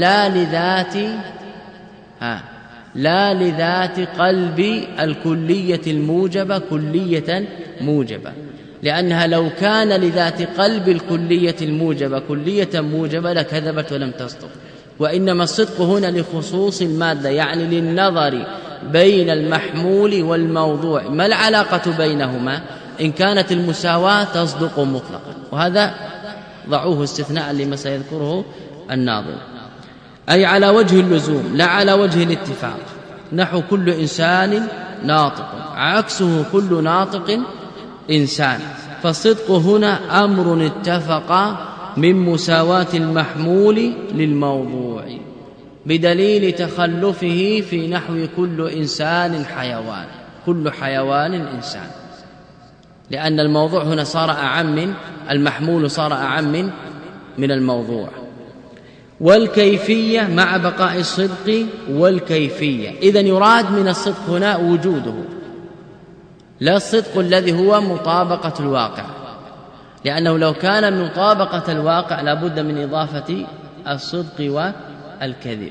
لا لذات قلب الكلية الموجبة كلية موجبة، لأنها لو كان لذات قلب الكلية الموجبة كلية موجبة لكذبت ولم تصدق، وإنما الصدق هنا لخصوص المادة، يعني للنظر بين المحمول والموضوع ما العلاقة بينهما. إن كانت المساواة تصدق مطلقا، وهذا ضعوه استثناء لما سيذكره الناظم، أي على وجه اللزوم لا على وجه الاتفاق. نحو كل إنسان ناطق، عكسه كل ناطق إنسان. فالصدق هنا أمر اتفق من مساواة المحمول للموضوع بدليل تخلفه في نحو كل إنسان حيوان، كل حيوان إنسان، لأن الموضوع هنا صار أعم من المحمول، صار أعم من الموضوع. والكيفية مع بقاء الصدق والكيفية، إذن يراد من الصدق هنا وجوده، لا الصدق الذي هو مطابقة الواقع، لأنه لو كان مطابقة الواقع لابد من إضافة الصدق والكذب.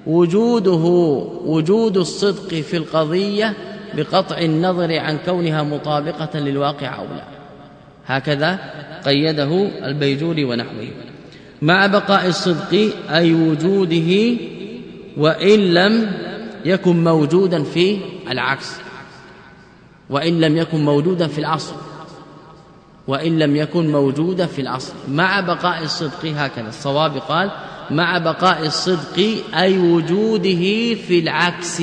وجود الصدق في القضية بقطع النظر عن كونها مطابقة للواقع أو لا، هكذا قيده البيجوري ونحوه. مع بقاء الصدق أي وجوده وإن لم يكن موجودا في العكس، وإن لم يكن موجودا في الأصل، وإن لم يكن موجودا في الأصل. مع بقاء الصدق، هكذا الصواب قال مع بقاء الصدق أي وجوده في العكس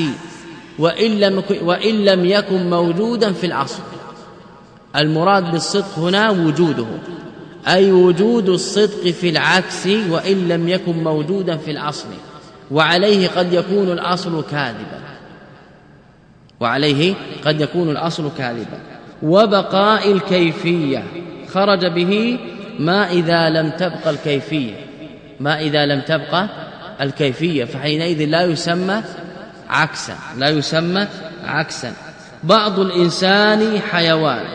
وإن لم يكن موجودا في الأصل. المراد بالصدق هنا وجوده، أي وجود الصدق في العكس وإن لم يكن موجودا في الأصل، وعليه قد يكون الأصل كاذبا، وعليه قد يكون الأصل كاذبا. وبقاء الكيفية خرج به ما إذا لم تبقى الكيفية، ما إذا لم تبقى الكيفية، فحينئذ لا يسمى عكسا، لا يسمى عكسا. بعض الإنسان حيوان،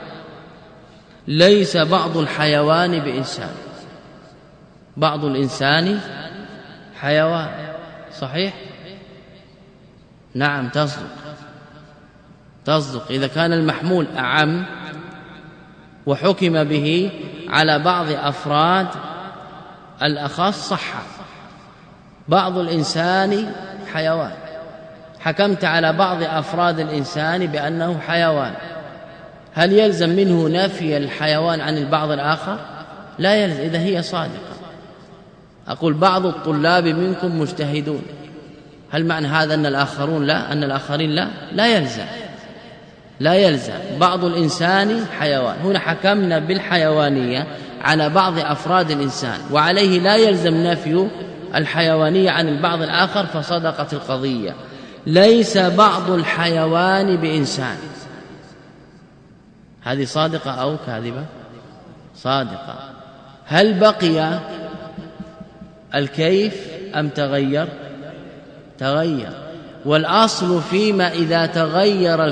ليس بعض الحيوان بإنسان. بعض الإنسان حيوان، صحيح؟ نعم تصدق إذا كان المحمول أعم وحكم به على بعض أفراد الأخص صح. بعض الإنسان حيوان، حكمت على بعض أفراد الإنسان بأنه حيوان، هل يلزم منه نفي الحيوان عن البعض الآخر؟ لا يلزم، إذا هي صادقة. أقول بعض الطلاب منكم مجتهدون، هل معنى هذا أن الآخرون لا، أن الآخرين لا؟ لا يلزم، لا يلزم. بعض الإنسان حيوان، هنا حكمنا بالحيوانية على بعض أفراد الإنسان، وعليه لا يلزم نفي الحيوانية عن البعض الآخر، فصدقت القضية. ليس بعض الحيوان بإنسان، هذه صادقة أو كاذبة؟ صادقة. هل بقي الكيف أم تغير؟ تغير. والأصل فيما إذا تغير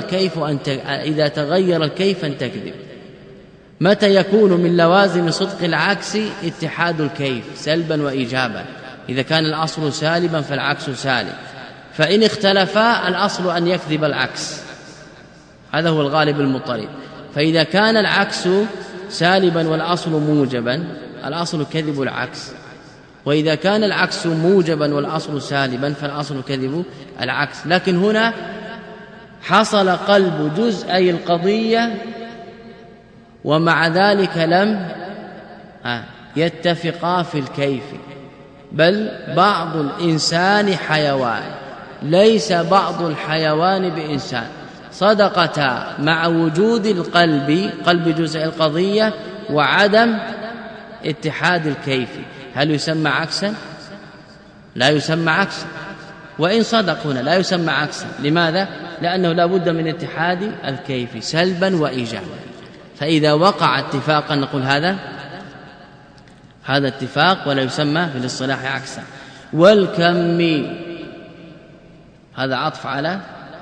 الكيف أن تكذب. متى يكون من لوازم صدق العكس اتحاد الكيف سلبا وإيجابا؟ إذا كان الأصل سالبا فالعكس سالب، فإن اختلفا الأصل أن يكذب العكس، هذا هو الغالب المضطرد. فإذا كان العكس سالبا والأصل موجبا الأصل كذب العكس، وإذا كان العكس موجبا والأصل سالبا فالأصل كذب العكس. لكن هنا حصل قلب جزئي القضية ومع ذلك لم يتفقا في الكيف، بل بعض الإنسان حيوان، ليس بعض الحيوان بإنسان. صدقتا مع وجود القلب، قلب جزء القضية، وعدم اتحاد الكيف. هل يسمى عكسا؟ لا يسمى عكسا. وإن صدق هنا لا يسمى عكسا. لماذا؟ لأنه لا بد من اتحاد الكيف سلبا وإيجابا. فإذا وقع اتفاقا نقول هذا اتفاق ولا يسمى في الاصطلاح عكسا. والكم هذا عطف على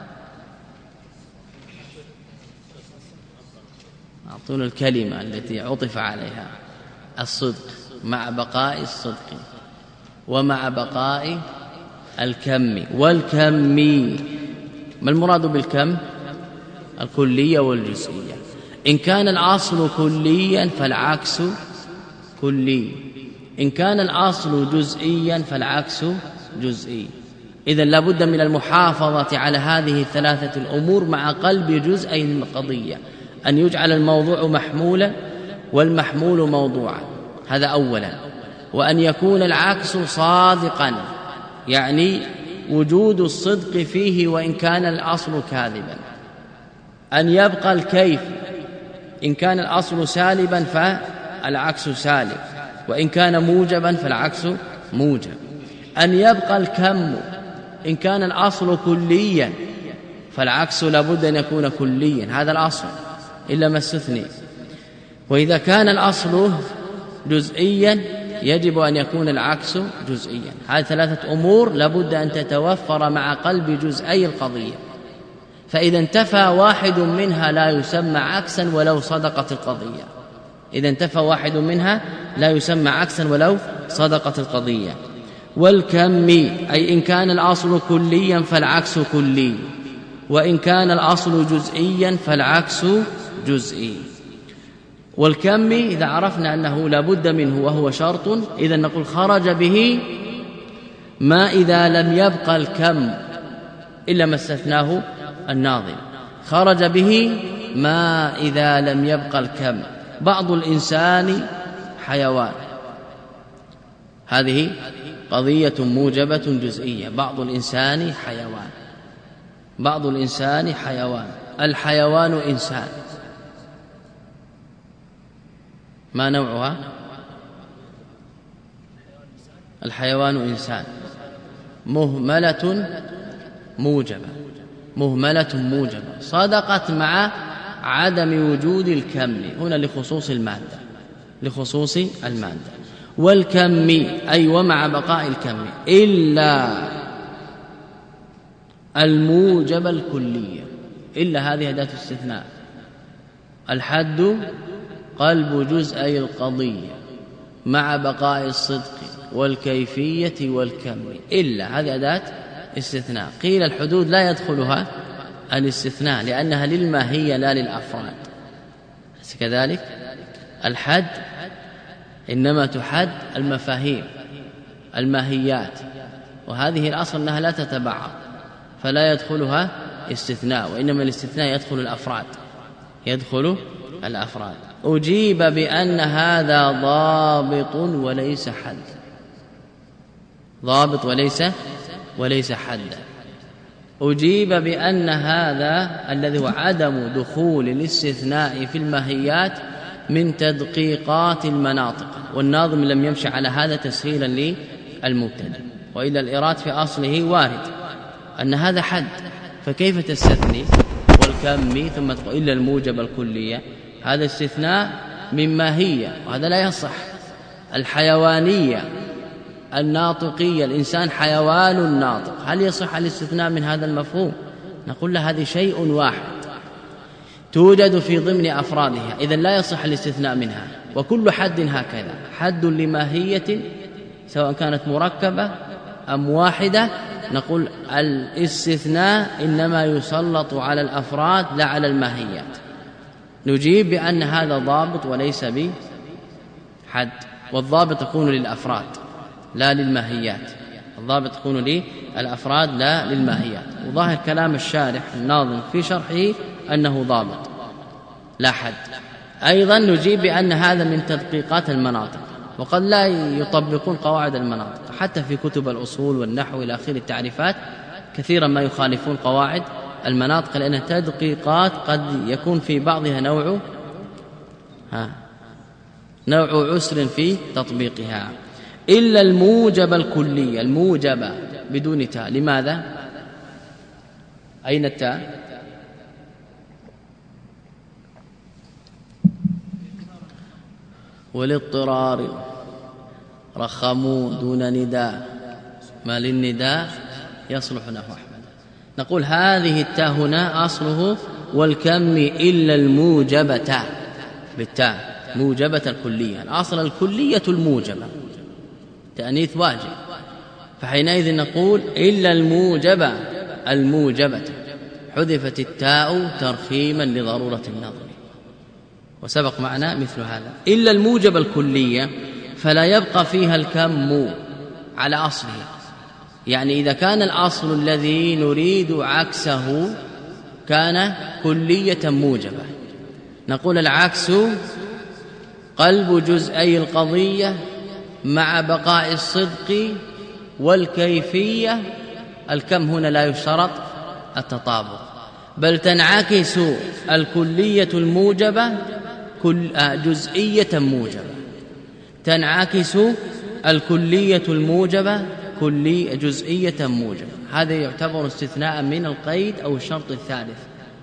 أعطونا الكلمة التي عطف عليها الصدق مع بقاء الصدق ومع بقاء الكم والكم. ما المراد بالكم؟ الكلية والجزئية. إن كان الأصل كليا فالعكس كلي، إن كان الأصل جزئيا فالعكس جزئي. إذن لا بد من المحافظة على هذه الثلاثة الأمور مع قلب جزئي القضية، أن يجعل الموضوع محمولا والمحمول موضوعا، هذا أولا. وأن يكون العكس صادقا، يعني وجود الصدق فيه وإن كان الأصل كاذبا. أن يبقى الكيف، إن كان الأصل سالبا فالعكس سالب، وإن كان موجبا فالعكس موجب. أن يبقى الكم، إن كان الأصل كليا فالعكس لابد أن يكون كليا، هذا الأصل إلا ما استثني. وإذا كان الأصل جزئيا يجب أن يكون العكس جزئيا. هذه ثلاثة أمور لابد أن تتوفر مع قلب جزئي القضية، فإذا انتفى واحد منها لا يسمى عكسا ولو صدقت القضية. إذا انتفى واحد منها لا يسمى عكسا ولو صدقت القضية. والكم، أي إن كان الأصل كليا فالعكس كلي، وإن كان الأصل جزئيا فالعكس جزئي. والكم إذا عرفنا أنه لا بد منه وهو شرط، إذا نقول خرج به ما إذا لم يبقى الكم إلا ما استثناه الناظم، خرج به ما إذا لم يبقى الكم. بعض الإنسان حيوان، هذه قضية موجبة جزئية. بعض الإنسان حيوان، بعض الإنسان حيوان. الحيوان إنسان، ما نوعها؟ الحيوان إنسان مهملة موجبة، مهملة موجبة صدقت مع عدم وجود الكم هنا لخصوص المادة، لخصوص المادة. والكم أي ومع بقاء الكم إلا الموجب الكلية، إلا هذه أداة استثناء. الحد قلب جزئي القضية مع بقاء الصدق والكيفية والكم، إلا هذه أداة استثناء. قيل الحدود لا يدخلها الاستثناء لأنها للماهية لا للأفراد، كذلك الحد إنما تحد المفاهيم الماهيات، وهذه الأصل أنها لا تتبعض فلا يدخلها استثناء، وإنما الاستثناء يدخل الأفراد، يدخل الأفراد. أجيب بأن هذا ضابط وليس حد، ضابط وليس حد. أجيب بأن هذا الذي هو عدم دخول الاستثناء في الماهيات من تدقيقات المناطق، والناظم لم يمشي على هذا تسهيلا للمبتدئ، وإلا الإيراد في أصله وارد أن هذا حد، فكيف تستثني والكم ثم تقول إلا الموجب الكلية؟ هذا استثناء من ماهية وهذا لا يصح. الحيوانية الناطقية، الإنسان حيوان ناطق، هل يصح الاستثناء من هذا المفهوم؟ نقول له هذا شيء واحد توجد في ضمن أفرادها، إذن لا يصح الاستثناء منها. وكل حد هكذا، حد لماهية سواء كانت مركبة أم واحدة، نقول الاستثناء إنما يسلط على الأفراد لا على الماهيات. نجيب بأن هذا ضابط وليس بحد، والضابط يكون للأفراد لا للماهيات، الضابط يكون للأفراد لا للماهيات. وظاهر كلام الشارح الناظم في شرحه أنه ضابط لا حد. أيضا نجيب بأن هذا من تدقيقات المناطق، وقد لا يطبقون قواعد المناطق حتى في كتب الأصول والنحو إلى آخر التعريفات، كثيرا ما يخالفون قواعد المناطق لأنها تدقيقات قد يكون في بعضها نوع عسر في تطبيقها. إلا الموجب الكلي، الموجب بدون تاء، لماذا؟ أين التاء؟ والاضطرار رخموا دون نداء، ما للنداء يصلح نحو أحمد. نقول هذه التاء هنا أصله والكم إلا الموجبة بالتاء موجبة الكلية، الأصل الكلية الموجبة تأنيث واجب، فحينئذ نقول إلا الموجبة حذفت التاء ترخيما لضرورة النظر، وسبق معنا مثل هذا. إلا الموجب الكلية فلا يبقى فيها الكم على أصله، يعني إذا كان الأصل الذي نريد عكسه كان كلية موجبة، نقول العكس قلب جزئي القضية مع بقاء الصدق والكيفية. الكم هنا لا يشترط التطابق، بل تنعكس الكلية الموجبة جزئية موجبة، تنعكس الكلية الموجبة جزئية موجبة. هذا يعتبر استثناء من القيد أو الشرط الثالث.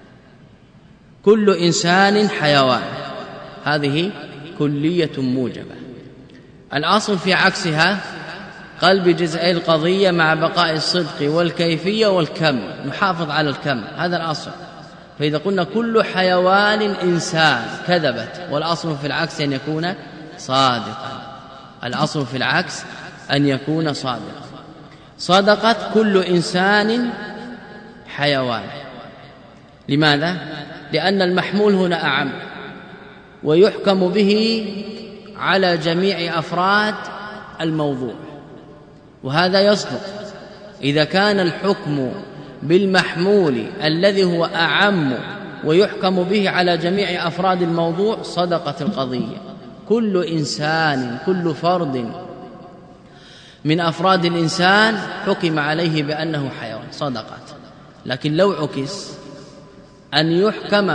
كل إنسان حيوان، هذه كلية موجبة. الأصل في عكسها قلب جزئي القضية مع بقاء الصدق والكيفية والكم، نحافظ على الكم، هذا الأصل. فإذا قلنا كل حيوان إنسان كذبت، والأصل في العكس أن يكون صادقا، الأصل في العكس أن يكون صادقا. صدقت كل إنسان حيوان، لماذا؟ لأن المحمول هنا أعم ويحكم به على جميع أفراد الموضوع، وهذا يصدق إذا كان الحكم بالمحمول الذي هو أعم ويحكم به على جميع أفراد الموضوع صدقت القضية. كل إنسان، كل فرد من أفراد الإنسان حكم عليه بأنه حيوان، صدقت. لكن لو عكس أن يحكم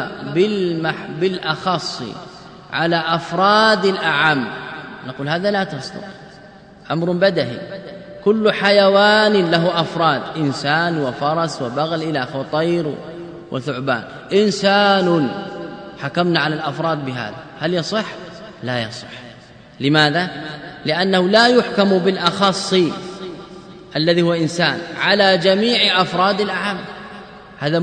بالأخص على أفراد الأعم، نقول هذا لا تصدق، أمر بدهي. كل حيوان له أفراد، إنسان وفرس وبغل إلى آخره، وطير وثعبان. إنسان حكمنا على الأفراد بهذا، هل يصح؟ لا يصح. لماذا؟ لأنه لا يحكم بالأخص الذي هو إنسان على جميع أفراد الأعم، هذا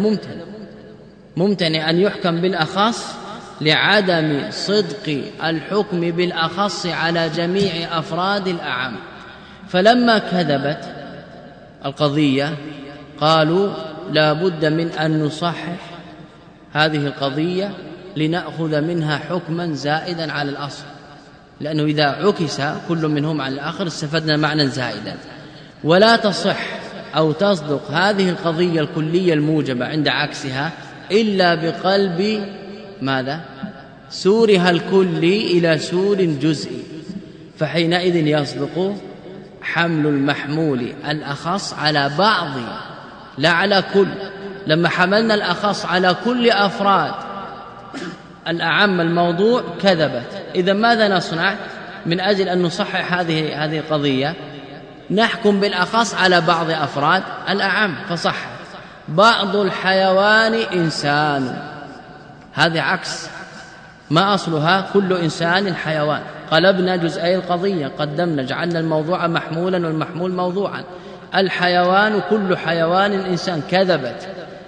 ممتنع أن يحكم بالأخص لعدم صدق الحكم بالأخص على جميع أفراد الأعم. فلما كذبت القضية قالوا لا بد من أن نصحح هذه القضية لنأخذ منها حكما زائدا على الأصل، لأنه إذا عكس كل منهم على الآخر استفدنا معنى زائدا. ولا تصح أو تصدق هذه القضية الكلية الموجبة عند عكسها إلا بقلب ماذا؟ سورها الكلي إلى سور جزئي، فحينئذ يصدق حمل المحمول الأخص على بعض لا على كل. لما حملنا الأخص على كل أفراد الأعم الموضوع كذبت، إذا ماذا نصنع؟ من أجل أن نصحح هذه القضية نحكم بالأخص على بعض أفراد الأعم، فصح بعض الحيوان إنسان، هذا عكس ما أصلها كل إنسان حيوان. قلبنا جزئي القضية، قدمنا جعلنا الموضوع محمولا والمحمول موضوعا. الحيوان كل حيوان إنسان، كذبت،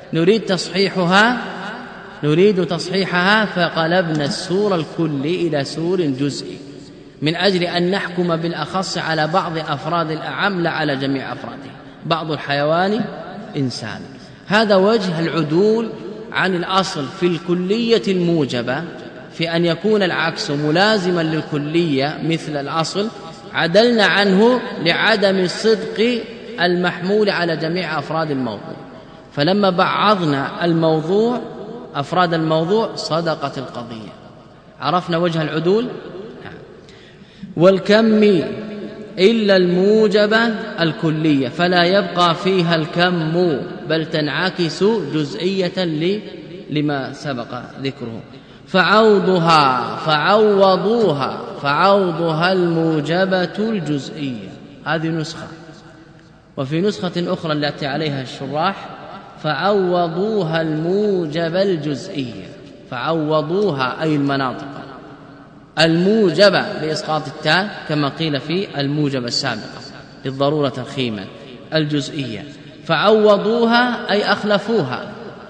نريد تصحيحها فقلبنا السور الكلي إلى سور جزئي من أجل أن نحكم بالأخص على بعض أفراد الأعم لا على جميع أفراده. بعض الحيوان إنسان، هذا وجه العدول عن الأصل في الكلية الموجبة، في أن يكون العكس ملازما للكلية مثل الأصل، عدلنا عنه لعدم صدق المحمول على جميع أفراد الموضوع. فلما بعضنا الموضوع أفراد الموضوع صدقت القضية. عرفنا وجه العدول. والكم إلا الموجبة الكلية فلا يبقى فيها الكم، بل تنعكس جزئية لما سبق ذكره. فعوضوها الموجبة الجزئية، هذه نسخة. وفي نسخة أخرى التي عليها الشراح فعوضوها الموجبة الجزئية، فعوضوها أي المناطق الموجبة بإسقاط التاء كما قيل في الموجبة السابقة للضرورة ترخيما، الجزئية فعوضوها أي أخلفوها،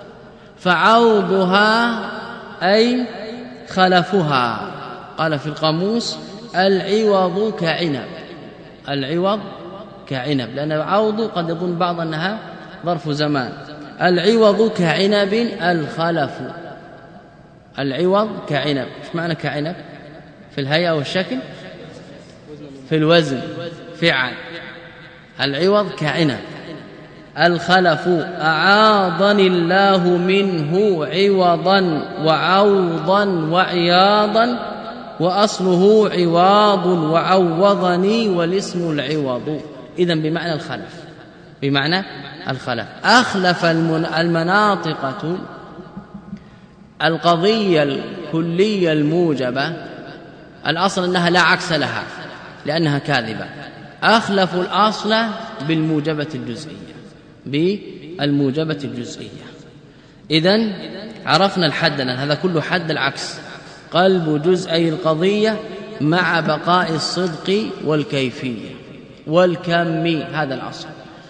فعوضها أي خلفها. قال في القاموس العوض كعنب، العوض كعنب، لأن العوض قد يظن بعض أنها ظرف زمان. العوض كعنب الخلف، العوض كعنب. ايش معنى كعنب؟ في الهيئة والشكل، في الوزن، فعل. العوض كعنب. الخلف أعاضني الله منه عوضا وعوضا وعياضا، وأصله عواض وعوضني والاسم العوض. إذن بمعنى الخلف، بمعنى الخلف. أخلف المناطقة القضية الكلية الموجبة، الأصل أنها لا عكس لها لأنها كاذبة، أخلف الأصل بالموجبة الجزئية، بالموجبة الجزئية. إذن عرفنا الحد، لأن هذا كله حد العكس، قلب جزئي القضية مع بقاء الصدق والكيفية والكم، هذا الأصل.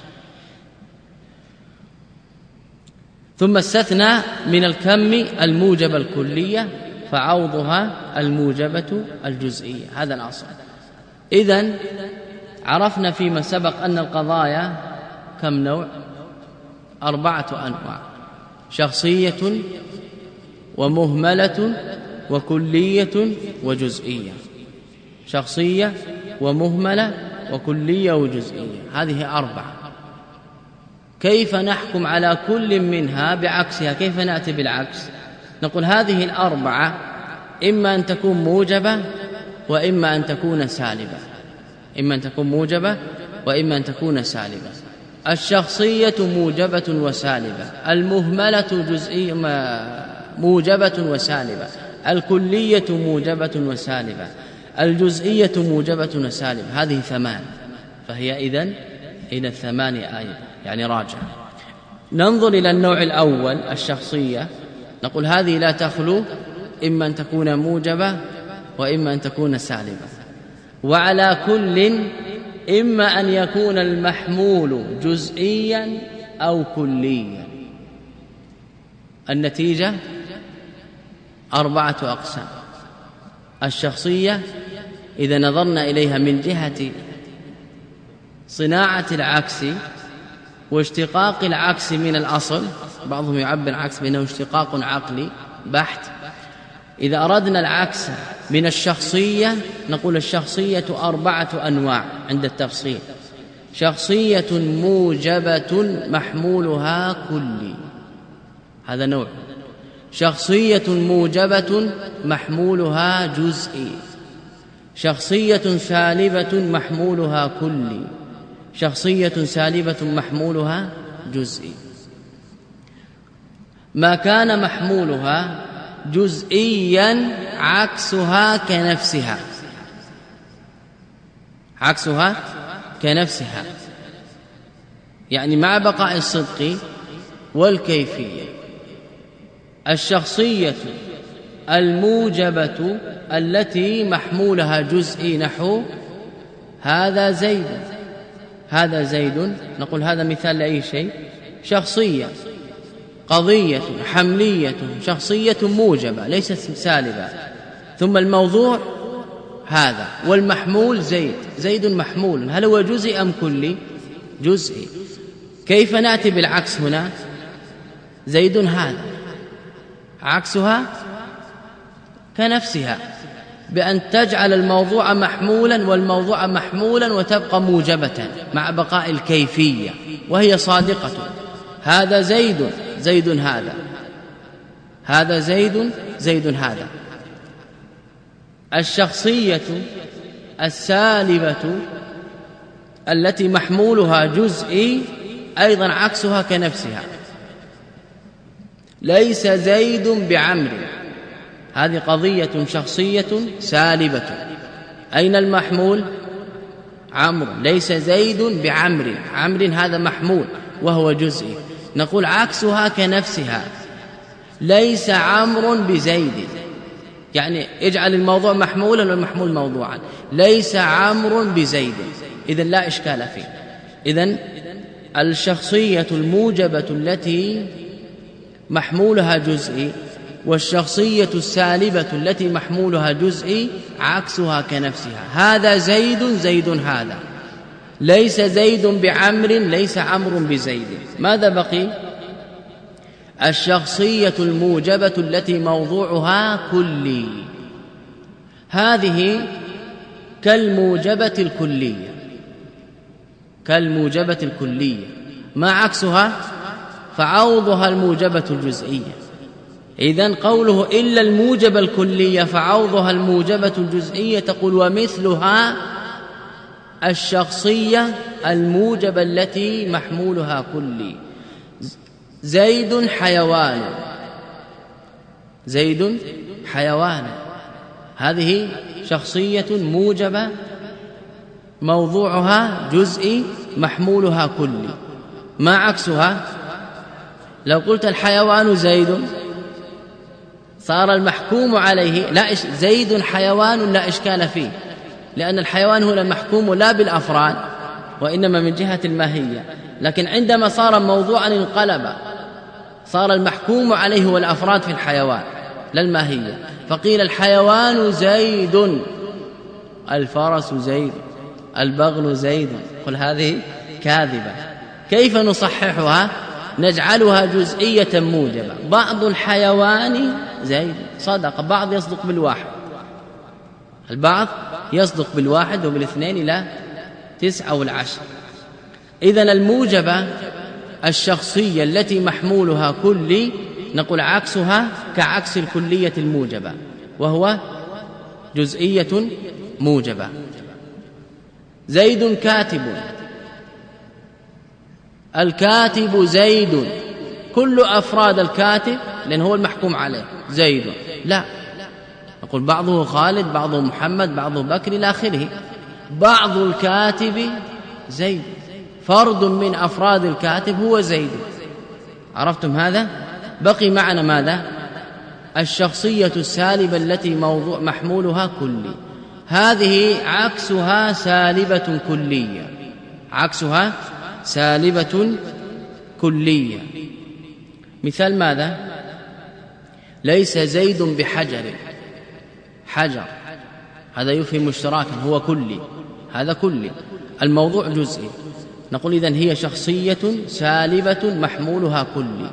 ثم استثنى من الكم الموجبة الكلية فعوضها الموجبة الجزئية، هذا الأصل. إذن عرفنا فيما سبق أن القضايا كم نوع؟ 4 أنواع: شخصية ومهملة وكلية وجزئية. شخصية ومهملة وكلية وجزئية، هذه 4. كيف نحكم على كل منها بعكسها؟ كيف نأتي بالعكس؟ نقول هذه 4 إما أن تكون موجبة وإما أن تكون سالبة، إما أن تكون موجبة وإما أن تكون سالبة. الشخصية موجبة وسالبة، المهملة جزئية موجبة وسالبة، الكلية موجبة وسالبة، الجزئية موجبة وسالبة. هذه 8، فهي إذن 8 أيضا، يعني راجع. ننظر إلى النوع الأول الشخصية، نقول هذه لا تخلو إما أن تكون موجبة وإما أن تكون سالبة، وعلى كل إما أن يكون المحمول جزئيا أو كليا. النتيجة 4 أقسام. الشخصية إذا نظرنا إليها من جهة صناعة العكس واشتقاق العكس من الأصل، بعضهم يعبر عكس بأنه اشتقاق عقلي بحت. إذا أردنا العكس من الشخصية نقول الشخصية 4 أنواع عند التفصيل: شخصية موجبة محمولها كلي، هذا نوع. شخصية موجبة محمولها جزئي. شخصية سالبة محمولها كلي. شخصية سالبة محمولها جزئي. ما كان محمولها جزئيا عكسها كنفسها، عكسها كنفسها، يعني مع بقاء الصدق والكيفية. الشخصية الموجبة التي محمولها جزئي، نحو هذا زيد، هذا زيد، نقول هذا مثال لأي شيء، شخصية قضية حملية، شخصية موجبة ليست سالبة. ثم الموضوع هذا، والمحمول زيد، زيد محمول، هل هو جزئي أم كلي؟ جزئي. كيف نأتي بالعكس هنا؟ زيد هذا عكسها كنفسها، بأن تجعل الموضوع محمولا والموضوع محمولا وتبقى موجبة مع بقاء الكيفية وهي صادقة. هذا زيد، زيد هذا، هذا زيد، زيد هذا. الشخصية السالبة التي محمولها جزئي أيضا عكسها كنفسها، ليس زيد بعمر، هذه قضية شخصية سالبة. أين المحمول؟ عمرو، ليس زيد بعمر، عمرو هذا محمول وهو جزئي. نقول عكسها كنفسها، ليس عمرو بزيد، يعني اجعل الموضوع محمولا والمحمول موضوعا، ليس عمرو بزيد، إذن لا إشكال فيه. إذن الشخصية الموجبة التي محمولها جزئي والشخصية السالبة التي محمولها جزئي عكسها كنفسها. هذا زيد، زيد هذا، ليس زيد بعمر، ليس عمرو بزيد. ماذا بقي؟ الشخصية الموجبة التي موضوعها كلي، هذه كالموجبة الكلية، كالموجبة الكلية، ما عكسها؟ فعوضها الموجبة الجزئية. إذن قوله إلا الموجبة الكلية فعوضها الموجبة الجزئية، تقول ومثلها الشخصية الموجبة التي محمولها كلي. زيد حيوان، زيد حيوان، هذه شخصية موجبة موضوعها جزئي محمولها كلي. ما عكسها؟ لو قلت الحيوان زيد صار المحكوم عليه لا زيد حيوان لا إشكال فيه، لأن الحيوان هو المحكوم لا بالأفراد وإنما من جهة الماهية، لكن عندما صار موضوعا انقلب، صار المحكوم عليه هو الأفراد في الحيوان لا الماهية، فقيل الحيوان زيد، الفرس زيد، البغل زيد. قل هذه كاذبة. كيف نصححها؟ نجعلها جزئية موجبة. بعض الحيوان زيد، صدق، بعض يصدق بالواحد، البعض يصدق بالواحد وبالاثنين إلى 9 والعشر. إذن الموجبة الشخصية التي محمولها كلي، نقول عكسها كعكس الكلية الموجبة، وهو جزئية موجبة. زيد كاتب، الكاتب زيد، كل أفراد الكاتب لأن هو المحكوم عليه زيد، لا نقول بعضه خالد، بعضه محمد، بعضه بكر إلى آخره. بعض الكاتب زيد، فرد من أفراد الكاتب هو زيد. عرفتم هذا؟ بقي معنا ماذا؟ الشخصية السالبة التي موضوع محمولها كلي، هذه عكسها سالبة كلية، عكسها سالبة كلية. مثال ماذا؟ ليس زيد بحجر، حجر هذا يفهم اشتراكا، هو كلي، هذا كلي، الموضوع جزئي. نقول إذن هي شخصية سالبة محمولها كلي.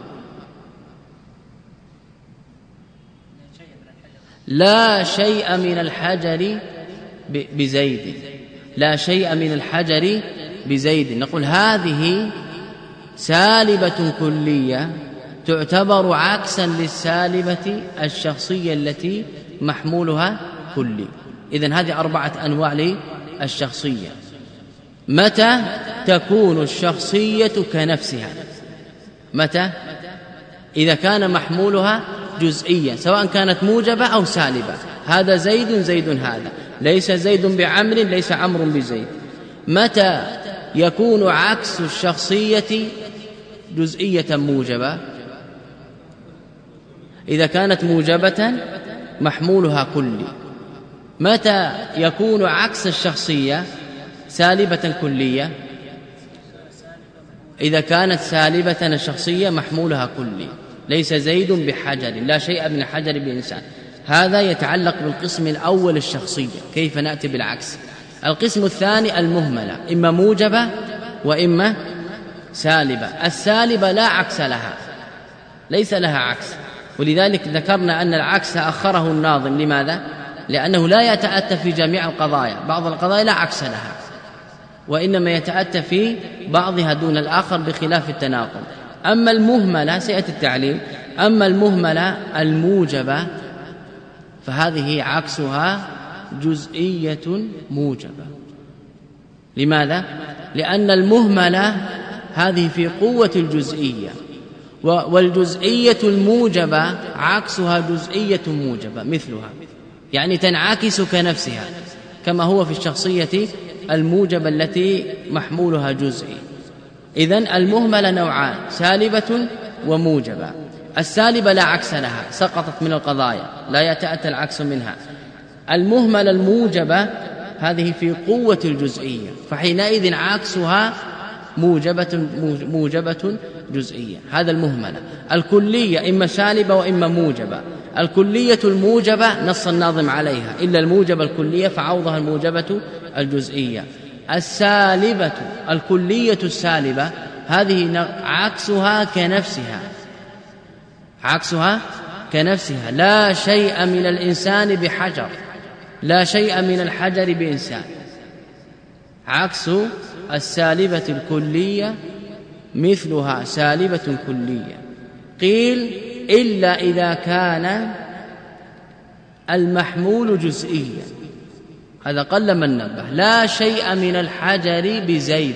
لا شيء من الحجر بزيد، لا شيء من الحجر بزيد، نقول هذه سالبة كلية تعتبر عكسا للسالبة الشخصية التي محمولها كلي. إذن هذه 4 أنواع للشخصية. متى تكون الشخصية كنفسها؟ متى؟ إذا كان محمولها جزئيا، سواء كانت موجبة أو سالبة. هذا زيد، زيد هذا، ليس زيد بعمر، ليس عمرو بزيد. متى يكون عكس الشخصية جزئية موجبة؟ إذا كانت موجبة محمولها كلي. متى يكون عكس الشخصية سالبة كلية؟ إذا كانت سالبة الشخصية محمولها كلي. ليس زيد بحجر، لا شيء من حجر بإنسان. هذا يتعلق بالقسم الأول الشخصية، كيف نأتي بالعكس. القسم الثاني المهملة، إما موجبة وإما سالبة. السالبة لا عكس لها، ليس لها عكس، ولذلك ذكرنا أن العكس أخره الناظم. لماذا؟ لأنه لا يتأتى في جميع القضايا، بعض القضايا لا عكس لها، وإنما يتأتى في بعضها دون الآخر بخلاف التناقض. أما المهملة سيأتي التعليل، أما المهملة الموجبة فهذه عكسها جزئية موجبة. لماذا؟ لأن المهملة هذه في قوة الجزئية، والجزئية الموجبة عكسها جزئية موجبة مثلها، يعني تنعكس كنفسها، كما هو في الشخصية الموجبة التي محمولها جزئي. إذن المهملة نوعان، سالبة وموجبة. السالبة لا عكس لها، سقطت من القضايا، لا يتأتى العكس منها. المهملة الموجبة هذه في قوة الجزئية، فحينئذ عكسها موجبة جزئية. هذا المهملة. الكلية إما سالبة وإما موجبة. الكلية الموجبة نص الناظم عليها، إلا الموجبة الكلية فعوضها الموجبة الجزئية. السالبة الكلية السالبة هذه عكسها كنفسها، عكسها كنفسها. لا شيء من الإنسان بحجر، لا شيء من الحجر بإنسان. عكس السالبة الكلية مثلها سالبة كلية. قيل إلا إذا كان المحمول جزئيا، هذا قل من نبه. لا شيء من الحجر بزيد،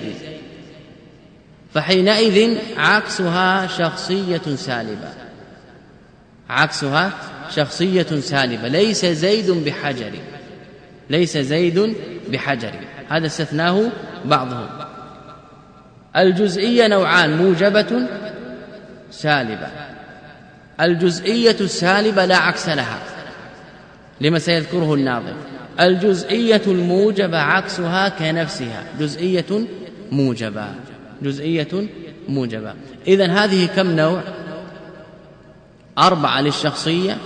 فحينئذ عكسها شخصية سالبة، عكسها شخصية سالبة. ليس زيد بحجر، ليس زيد بحجر. هذا استثناه بعضهم. الجزئية نوعان: موجبة سالبة. الجزئية السالبة لا عكس لها لما سيذكره الناظم. الجزئية الموجبة عكسها كنفسها جزئية موجبة، جزئية موجبة. إذن هذه كم نوع؟ 4 للشخصية،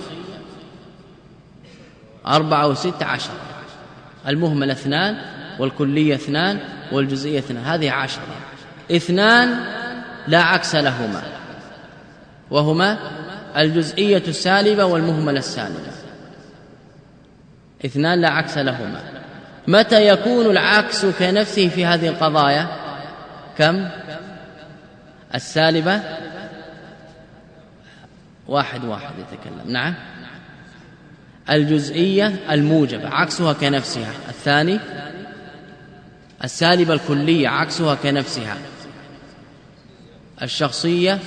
4 و16. المهمل 2 والكلية 2 والجزئية 2، هذه 10. 2 لا عكس لهما، وهما الجزئية السالبة والمهمل السالبة. 2 لا عكس لهما. متى يكون العكس كنفسه في هذه القضايا؟ كم؟ السالبة 1 يتكلم. نعم. الجزئية الموجبة عكسها كنفسها. الثاني السالبة الكلية عكسها كنفسها. الشخصية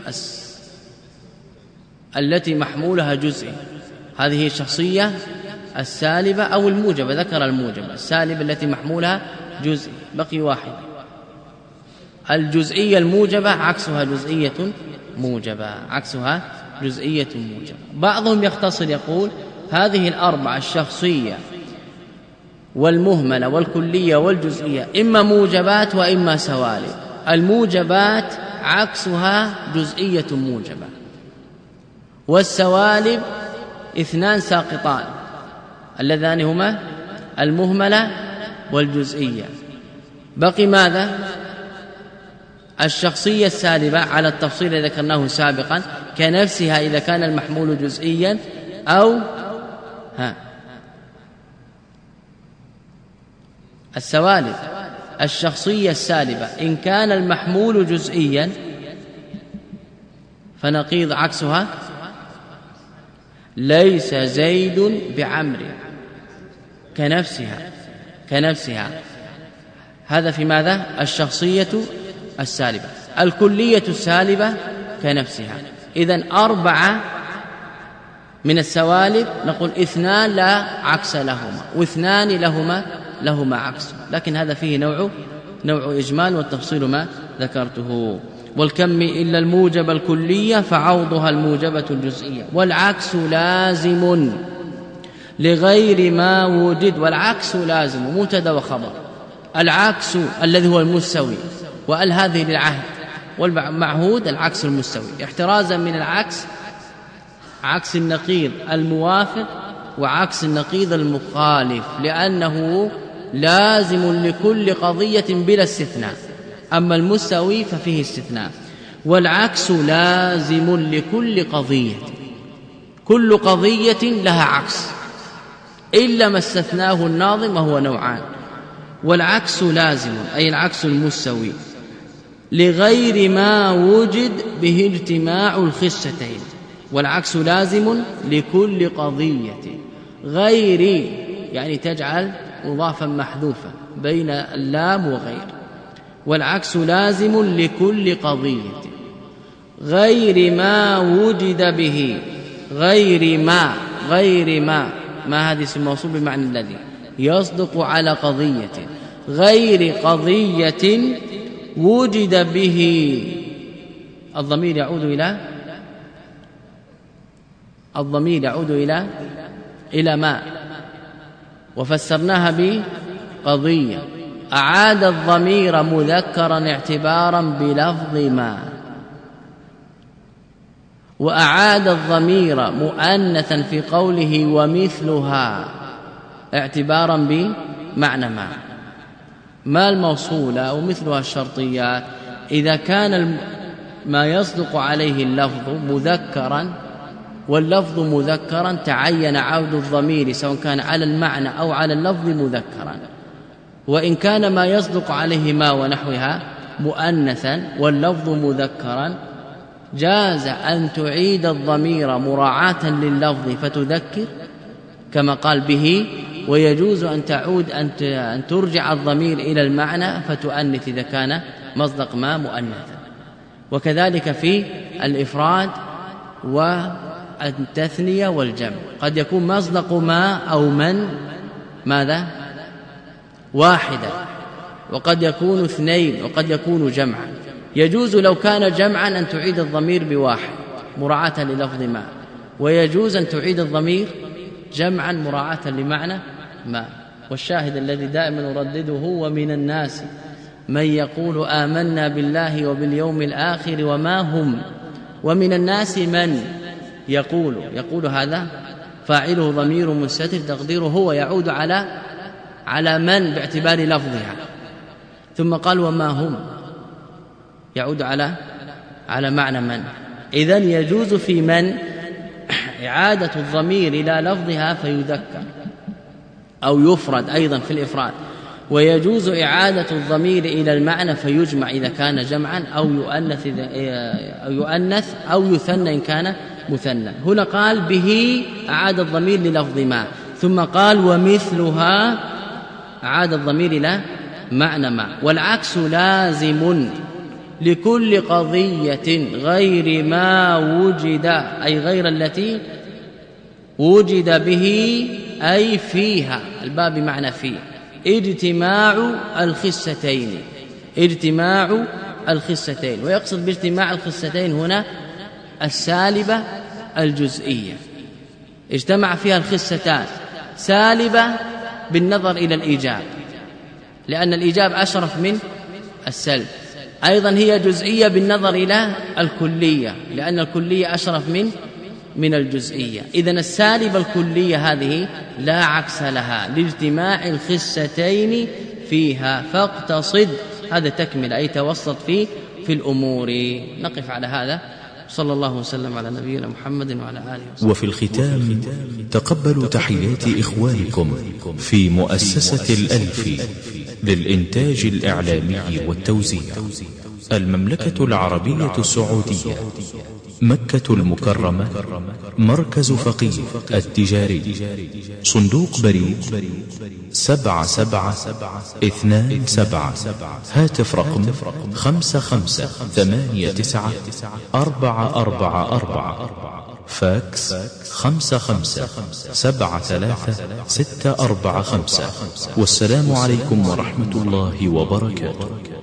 التي محمولها جزئي، هذه الشخصية السالبة أو الموجبة. ذكر الموجبة. السالبة التي محمولها جزئي، بقي 1. الجزئية الموجبة عكسها جزئية موجبة، عكسها جزئية موجبة. بعضهم يختصر يقول هذه 4: الشخصية والمهملة والكلية والجزئية إما موجبات وإما سوالب. الموجبات عكسها جزئية موجبة، والسوالب 2 ساقطان اللذان هما المهملة والجزئية. بقي ماذا؟ الشخصية السالبة على التفصيل الذي ذكرناه سابقا كنفسها إذا كان المحمول جزئيا، أو السوالب. الشخصية السالبة إن كان المحمول جزئيا فنقيض عكسها ليس زيد بعمر، كنفسها. هذا في ماذا؟ الشخصية السالبة. الكلية السالبة كنفسها. إذن 4 من السوالب نقول 2 لا عكس لهما، و2 لهما عكس. لكن هذا فيه نوع إجمال، والتفصيل ما ذكرته. والكم إلا الموجب الكلية فعوضها الموجبة الجزئية. والعكس لازم لغير ما وجد. والعكس لازم مبتدا وخبر. العكس الذي هو المستوي، وال هذه للعهد، والمعهود العكس المستوي، احترازا من العكس، عكس النقيض الموافق وعكس النقيض المخالف، لأنه لازم لكل قضية بلا استثناء. أما المستوي ففيه استثناء. والعكس لازم لكل قضية، كل قضية لها عكس إلا ما استثناه الناظم وهو نوعان. والعكس لازم أي العكس المستوي لغير ما وجد به اجتماع الخصتين. والعكس لازم لكل قضية. غير يعني تجعل مضافا محذوفا بين اللام وغير. والعكس لازم لكل قضية غير ما وجد به. غير ما هذه اسم موصول بمعنى الذي يصدق على قضية، غير قضية وجد به. الضمير يعود إلى ما، وفسرناها بقضية. أعاد الضمير مذكرا اعتبارا بلفظ ما، وأعاد الضمير مؤنثا في قوله ومثلها اعتبارا بمعنى ما الموصولة ومثلها الشرطيات. إذا كان ما يصدق عليه اللفظ مذكرا واللفظ مذكرا تعين عود الضمير سواء كان على المعنى أو على اللفظ مذكرا، وإن كان ما يصدق عليه ما ونحوها مؤنثا واللفظ مذكرا جاز أن تعيد الضمير مراعاة لللفظ فتذكر كما قال به، ويجوز أن تعود أن ترجع الضمير إلى المعنى فتؤنث إذا كان مصدق ما مؤنثا. وكذلك في الإفراد والتثنية والجمع قد يكون مصدق ما أو من ماذا واحدا، وقد يكون اثنين، وقد يكون جمعا. يجوز لو كان جمعا أن تعيد الضمير بواحد مراعاة للفظ ما، ويجوز أن تعيد الضمير جمعا مراعاة لمعنى ما. والشاهد الذي دائما نردده هو من الناس من يقول آمنا بالله وباليوم الآخر وما هم، ومن الناس من يقول هذا فاعله ضمير مستتر تقديره هو يعود على من باعتبار لفظها، ثم قال وما هم يعود على معنى من. إذن يجوز في من إعادة الضمير إلى لفظها فيذكر أو يفرد أيضا في الإفراد، ويجوز إعادة الضمير إلى المعنى فيجمع إذا كان جمعا أو يؤنث أو يثنى إن كان مثنى. هنا قال به أعاد الضمير للفظ ما، ثم قال ومثلها أعاد الضمير إلى معنى ما. والعكس لازم لكل قضية غير ما وجد، أي غير التي وجد به أي فيها، الباب بمعنى فيه، اجتماع الخستين. ويقصد باجتماع الخستين هنا السالبة الجزئية، اجتمع فيها الخستان، سالبة بالنظر إلى الإيجاب لأن الإيجاب أشرف من السلب، أيضا هي جزئية بالنظر إلى الكلية لأن الكلية أشرف من الجزئية. إذن السالبة الكلية هذه لا عكس لها لاجتماع الخستين فيها، فاقتصد، هذا تكمل أي توسط في الأمور. نقف على هذا. صلى الله وسلم على نبينا محمد وعلى آله وسلم. وفي الختام تقبلوا تحيات إخوانكم في مؤسسة الألفي للإنتاج الإعلامي والتوزيع، المملكة العربية السعودية، مكة المكرمة، مركز فقيه التجاري، صندوق بريد 7727، هاتف رقم 55894444، فاكس 55733645. والسلام عليكم ورحمة الله وبركاته.